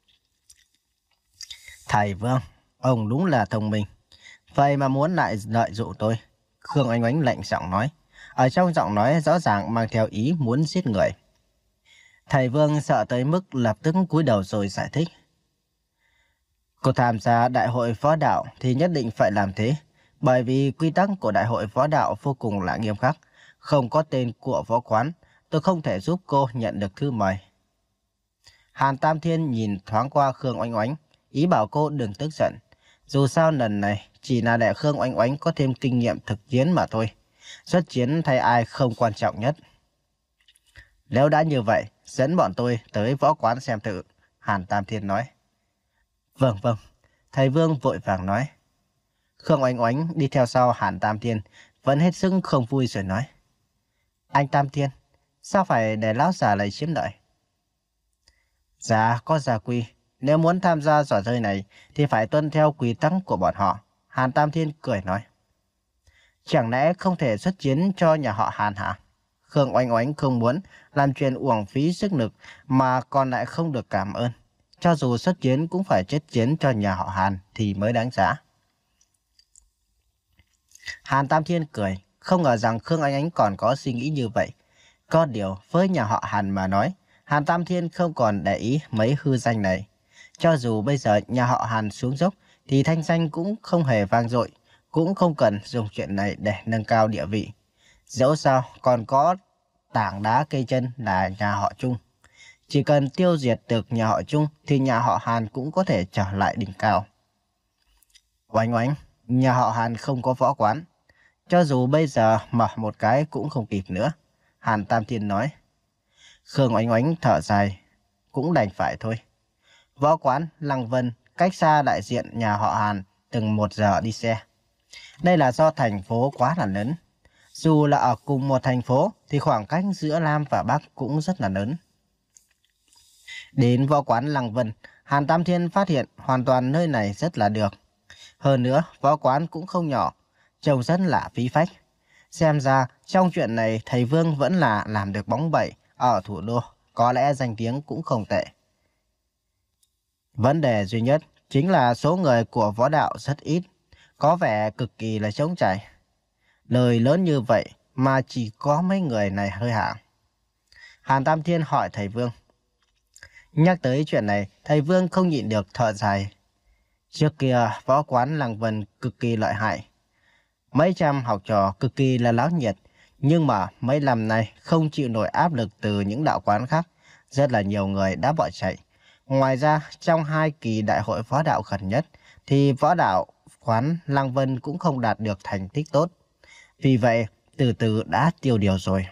Thầy Vương, ông đúng là thông minh. Vậy mà muốn lại lợi dụng tôi. Khương Oánh Oánh lạnh giọng nói. Ở trong giọng nói rõ ràng mang theo ý muốn giết người. Thầy Vương sợ tới mức lập tức cúi đầu rồi giải thích. Cô tham gia đại hội võ đạo thì nhất định phải làm thế. Bởi vì quy tắc của đại hội võ đạo vô cùng là nghiêm khắc. Không có tên của võ quán, tôi không thể giúp cô nhận được thư mời. Hàn Tam Thiên nhìn thoáng qua Khương Oánh Oánh, ý bảo cô đừng tức giận. Dù sao lần này chỉ là để Khương Oánh Oánh có thêm kinh nghiệm thực chiến mà thôi. Xuất chiến thay ai không quan trọng nhất. Nếu đã như vậy, dẫn bọn tôi tới võ quán xem thử, Hàn Tam Thiên nói. Vâng vâng, thầy Vương vội vàng nói. Khương Oánh Oánh đi theo sau Hàn Tam Thiên, vẫn hết sức không vui rồi nói. Anh Tam Thiên, sao phải để lão già này chiếm lợi? Dạ, có gia quy. Nếu muốn tham gia trò chơi này thì phải tuân theo quy tắc của bọn họ. Hàn Tam Thiên cười nói. Chẳng lẽ không thể xuất chiến cho nhà họ Hàn hả? Khương Oánh Oánh không muốn làm chuyện uổng phí sức lực mà còn lại không được cảm ơn. Cho dù xuất chiến cũng phải chết chiến cho nhà họ Hàn thì mới đáng giá. Hàn Tam Thiên cười, không ngờ rằng Khương Oánh Oánh còn có suy nghĩ như vậy. Có điều với nhà họ Hàn mà nói, Hàn Tam Thiên không còn để ý mấy hư danh này. Cho dù bây giờ nhà họ Hàn xuống dốc thì thanh danh cũng không hề vang dội, cũng không cần dùng chuyện này để nâng cao địa vị. Dẫu sao còn có tảng đá cây chân là nhà họ Trung. Chỉ cần tiêu diệt được nhà họ Trung thì nhà họ Hàn cũng có thể trở lại đỉnh cao. Oánh Oánh, nhà họ Hàn không có võ quán. Cho dù bây giờ mở một cái cũng không kịp nữa, Hàn Tam Thiên nói. Khương Oánh Oánh thở dài, cũng đành phải thôi. Võ quán Lăng Vân cách xa đại diện nhà họ Hàn từng một giờ đi xe. Đây là do thành phố quá là lớn. Dù là ở cùng một thành phố thì khoảng cách giữa Nam và Bắc cũng rất là lớn. Đến võ quán Lăng Vân, Hàn Tam Thiên phát hiện hoàn toàn nơi này rất là được. Hơn nữa, võ quán cũng không nhỏ, trông rất là phí phách. Xem ra, trong chuyện này thầy Vương vẫn là làm được bóng bẩy ở thủ đô, có lẽ danh tiếng cũng không tệ. Vấn đề duy nhất chính là số người của võ đạo rất ít, có vẻ cực kỳ là trống trải. Lời lớn như vậy mà chỉ có mấy người này thôi hả? Hàn Tam Thiên hỏi thầy Vương. Nhắc tới chuyện này, thầy Vương không nhịn được thở dài. Trước kia võ quán Lăng Vân cực kỳ lợi hại. Mấy trăm học trò cực kỳ là láo nhiệt. Nhưng mà mấy năm nay không chịu nổi áp lực từ những đạo quán khác. Rất là nhiều người đã bỏ chạy. Ngoài ra, trong hai kỳ đại hội võ đạo gần nhất, thì võ đạo quán Lăng Vân cũng không đạt được thành tích tốt. Vì vậy, từ từ đã tiêu điều rồi.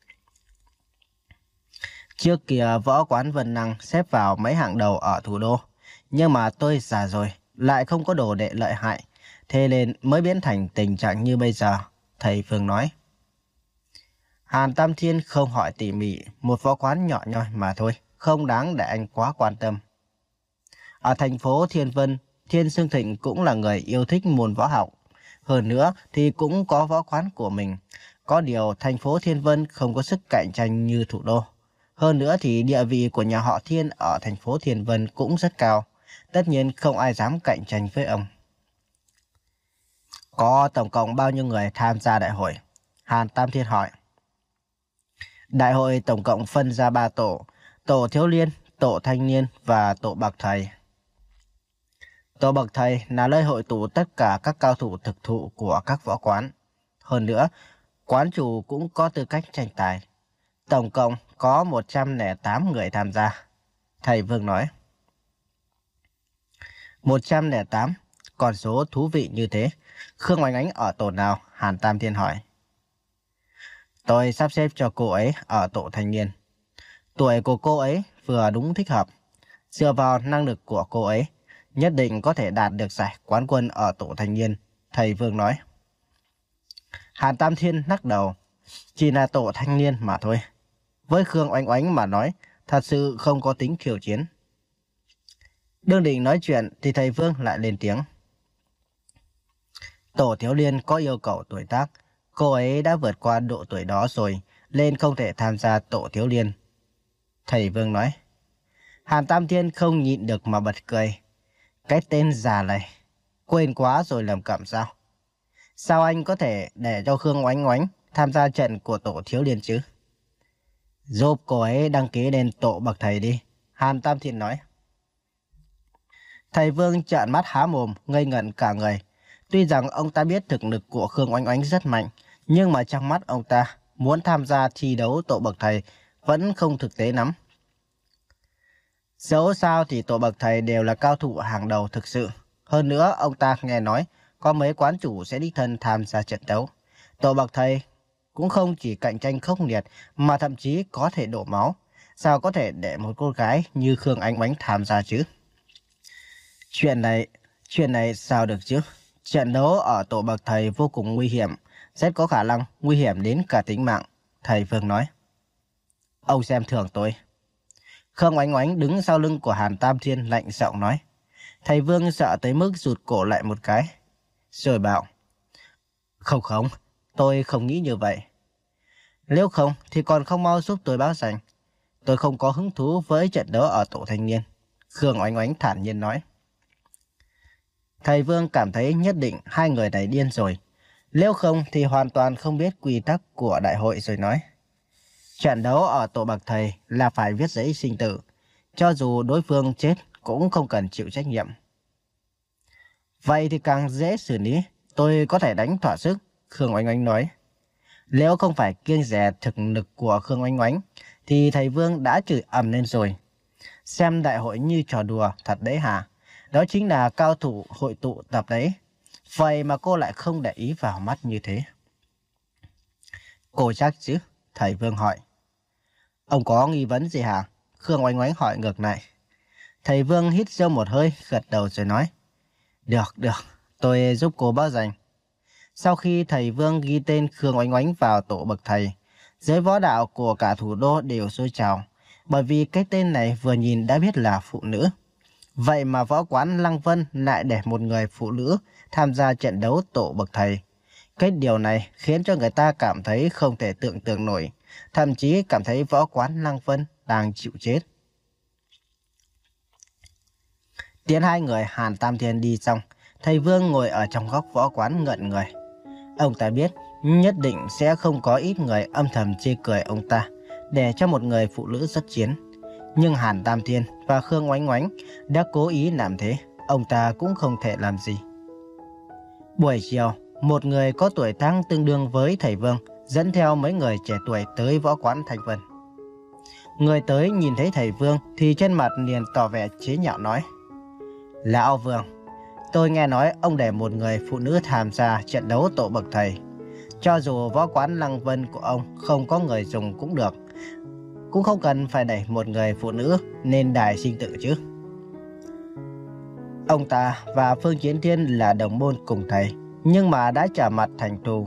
Trước kia võ quán Vân Năng xếp vào mấy hạng đầu ở thủ đô. Nhưng mà tôi già rồi, lại không có đồ đệ lợi hại. Thế nên mới biến thành tình trạng như bây giờ, thầy Phương nói. Hàn Tam Thiên không hỏi tỉ mỉ, một võ quán nhỏ nhoi mà thôi, không đáng để anh quá quan tâm. Ở thành phố Thiên Vân, Thiên Sương Thịnh cũng là người yêu thích môn võ học. Hơn nữa thì cũng có võ quán của mình. Có điều thành phố Thiên Vân không có sức cạnh tranh như thủ đô. Hơn nữa thì địa vị của nhà họ Thiên ở thành phố Thiên Vân cũng rất cao. Tất nhiên không ai dám cạnh tranh với ông. Có tổng cộng bao nhiêu người tham gia đại hội? Hàn Tam Thiên hỏi. Đại hội tổng cộng phân ra ba tổ, tổ thiếu liên, tổ thanh niên và tổ bậc thầy. Tổ bậc thầy là nơi hội tụ tất cả các cao thủ thực thụ của các võ quán. Hơn nữa, quán chủ cũng có tư cách tranh tài. Tổng cộng có một trăm lẻ tám người tham gia. Thầy Vương nói. một trăm lẻ tám, con số thú vị như thế. Khương Oánh Oánh ở tổ nào? Hàn Tam Thiên hỏi. Tôi sắp xếp cho cô ấy ở tổ thanh niên. Tuổi của cô ấy vừa đúng thích hợp. Dựa vào năng lực của cô ấy, nhất định có thể đạt được giải quán quân ở tổ thanh niên, thầy Vương nói. Hàn Tam Thiên lắc đầu. Chỉ là tổ thanh niên mà thôi. Với Khương Oánh Oánh mà nói, thật sự không có tính khiêu chiến. Đương định nói chuyện thì thầy Vương lại lên tiếng. Tổ thiếu liên có yêu cầu tuổi tác. Cô ấy đã vượt qua độ tuổi đó rồi, nên không thể tham gia tổ thiếu liên. Thầy Vương nói. Hàn Tam Thiên không nhịn được mà bật cười. Cái tên già này, quên quá rồi lầm cẩm sao? Sao anh có thể để cho Khương Oánh Oánh tham gia trận của tổ thiếu liên chứ? Giúp cô ấy đăng ký lên tổ bậc thầy đi, Hàn Tam Thiên nói. Thầy Vương trợn mắt há mồm, ngây ngẩn cả người. Tuy rằng ông ta biết thực lực của Khương Oánh Oánh rất mạnh, nhưng mà trong mắt ông ta, muốn tham gia thi đấu tổ bậc thầy vẫn không thực tế lắm. Dẫu sao thì tổ bậc thầy đều là cao thủ hàng đầu thực sự. Hơn nữa, ông ta nghe nói có mấy quán chủ sẽ đích thân tham gia trận đấu. Tổ bậc thầy cũng không chỉ cạnh tranh khốc liệt mà thậm chí có thể đổ máu. Sao có thể để một cô gái như Khương Oánh Oánh tham gia chứ? Chuyện này, chuyện này sao được chứ? Trận đấu ở tổ bậc thầy vô cùng nguy hiểm, rất có khả năng nguy hiểm đến cả tính mạng, thầy Vương nói. Ông xem thường tôi. Khương Oánh Oánh đứng sau lưng của Hàn Tam Thiên lạnh giọng nói. Thầy Vương sợ tới mức rụt cổ lại một cái, rồi bảo. Không không, tôi không nghĩ như vậy. Nếu không thì còn không mau giúp tôi báo danh. Tôi không có hứng thú với trận đấu ở tổ thanh niên, Khương Oánh Oánh thản nhiên nói. Thầy Vương cảm thấy nhất định hai người này điên rồi. Nếu không thì hoàn toàn không biết quy tắc của đại hội rồi nói. Trận đấu ở tổ bậc thầy là phải viết giấy sinh tử. Cho dù đối phương chết cũng không cần chịu trách nhiệm. Vậy thì càng dễ xử lý. Tôi có thể đánh thỏa sức, Khương Oánh Oánh nói. Nếu không phải kiêng dè thực lực của Khương Oánh Oánh thì thầy Vương đã chửi ầm lên rồi. Xem đại hội như trò đùa thật đấy hả? Đó chính là cao thủ hội tụ tập đấy. Vậy mà cô lại không để ý vào mắt như thế. Cô chắc chứ? Thầy Vương hỏi. Ông có nghi vấn gì hả? Khương Oánh Oánh hỏi ngược lại. Thầy Vương hít sâu một hơi, gật đầu rồi nói. Được, được, tôi giúp cô báo danh. Sau khi thầy Vương ghi tên Khương Oánh Oánh vào tổ bậc thầy, giới võ đạo của cả thủ đô đều sôi trào. Bởi vì cái tên này vừa nhìn đã biết là phụ nữ. Vậy mà võ quán Lăng Vân lại để một người phụ nữ tham gia trận đấu tổ bậc thầy. Cái điều này khiến cho người ta cảm thấy không thể tưởng tượng nổi. Thậm chí cảm thấy võ quán Lăng Vân đang chịu chết. Tiến hai người Hàn Tam Thiên đi xong, thầy Vương ngồi ở trong góc võ quán ngẩn người. Ông ta biết nhất định sẽ không có ít người âm thầm chê cười ông ta để cho một người phụ nữ xuất chiến. Nhưng Hàn Tam Thiên và Khương Oánh Oánh đã cố ý làm thế, ông ta cũng không thể làm gì. Buổi chiều, một người có tuổi tác tương đương với thầy Vương dẫn theo mấy người trẻ tuổi tới võ quán Thanh Vân. Người tới nhìn thấy thầy Vương thì trên mặt liền tỏ vẻ chế nhạo nói. Lão Vương, tôi nghe nói ông để một người phụ nữ tham gia trận đấu tổ bậc thầy. Cho dù võ quán Lăng Vân của ông không có người dùng cũng được, cũng không cần phải đẩy một người phụ nữ lên đài sinh tử chứ. Ông ta và Phương Chiến Thiên là đồng môn cùng thầy, nhưng mà đã trở mặt thành thù.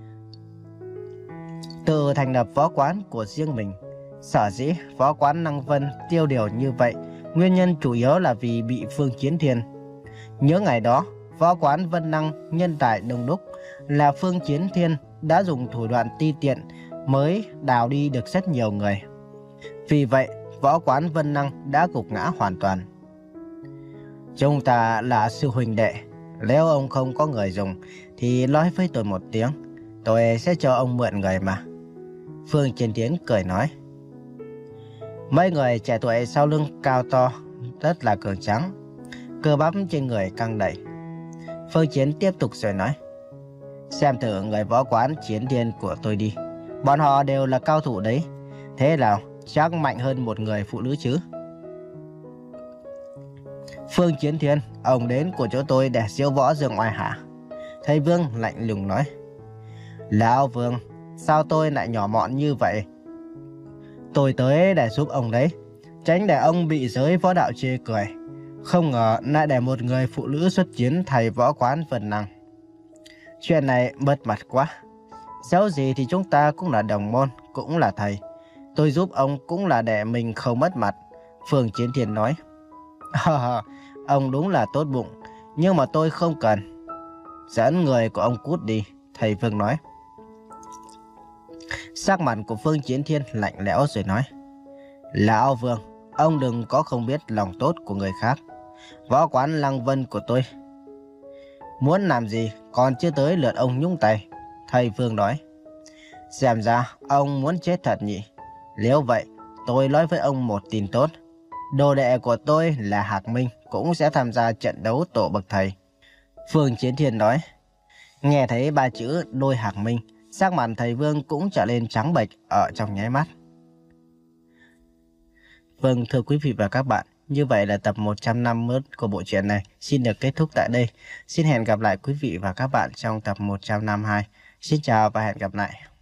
Từ thành lập võ quán của riêng mình, sở dĩ võ quán Lăng Vân tiêu điều như vậy, nguyên nhân chủ yếu là vì bị Phương Chiến Thiên. Nhớ ngày đó, võ quán Vân Năng nhân tài đông đúc, là Phương Chiến Thiên đã dùng thủ đoạn ti tiện mới đào đi được rất nhiều người. Vì vậy, võ quán Vân Năng đã gục ngã hoàn toàn. Chúng ta là sư huynh đệ, Nếu ông không có người dùng thì nói với tôi một tiếng, tôi sẽ cho ông mượn người mà. Phương Chiến Thiên cười nói. Mấy người trẻ tuổi sau lưng cao to, rất là cường tráng, cơ bắp trên người căng đẩy. Phương Chiến tiếp tục rồi nói. Xem thử người võ quán Chiến Thiên của tôi đi. Bọn họ đều là cao thủ đấy. Thế nào, chắc mạnh hơn một người phụ nữ chứ? Phương Chiến Thiên, ông đến của chỗ tôi để diễu võ dương oai hả? Thầy Vương lạnh lùng nói. Lão Vương, sao tôi lại nhỏ mọn như vậy? Tôi tới để giúp ông đấy, tránh để ông bị giới võ đạo chê cười. Không ngờ lại để một người phụ nữ xuất chiến thầy võ quán Vân Năng. Chuyện này mất mặt quá. Dẫu gì thì chúng ta cũng là đồng môn, cũng là thầy. Tôi giúp ông cũng là để mình không mất mặt. Phương Chiến Thiên nói. Ông đúng là tốt bụng, nhưng mà tôi không cần. Dẫn người của ông cút đi, thầy Vương nói. Sắc mặt của Phương Chiến Thiên lạnh lẽo rồi nói. Lão Vương, ông đừng có không biết lòng tốt của người khác. Võ quán Lăng Vân của tôi muốn làm gì còn chưa tới lượt ông nhúng tay, thầy Vương nói. Xem ra ông muốn chết thật nhỉ. Nếu vậy, tôi nói với ông một tin tốt. Đồ đệ của tôi là Hạc Minh cũng sẽ tham gia trận đấu tổ bậc thầy. Phương Chiến Thiên nói. Nghe thấy ba chữ đôi Hạc Minh, sắc mặt thầy Vương cũng trở lên trắng bệch ở trong nháy mắt. Vâng, thưa quý vị và các bạn, như vậy là tập một trăm năm mươi mốt của bộ truyện này xin được kết thúc tại đây. Xin hẹn gặp lại quý vị và các bạn trong tập một trăm năm mươi hai. Xin chào và hẹn gặp lại.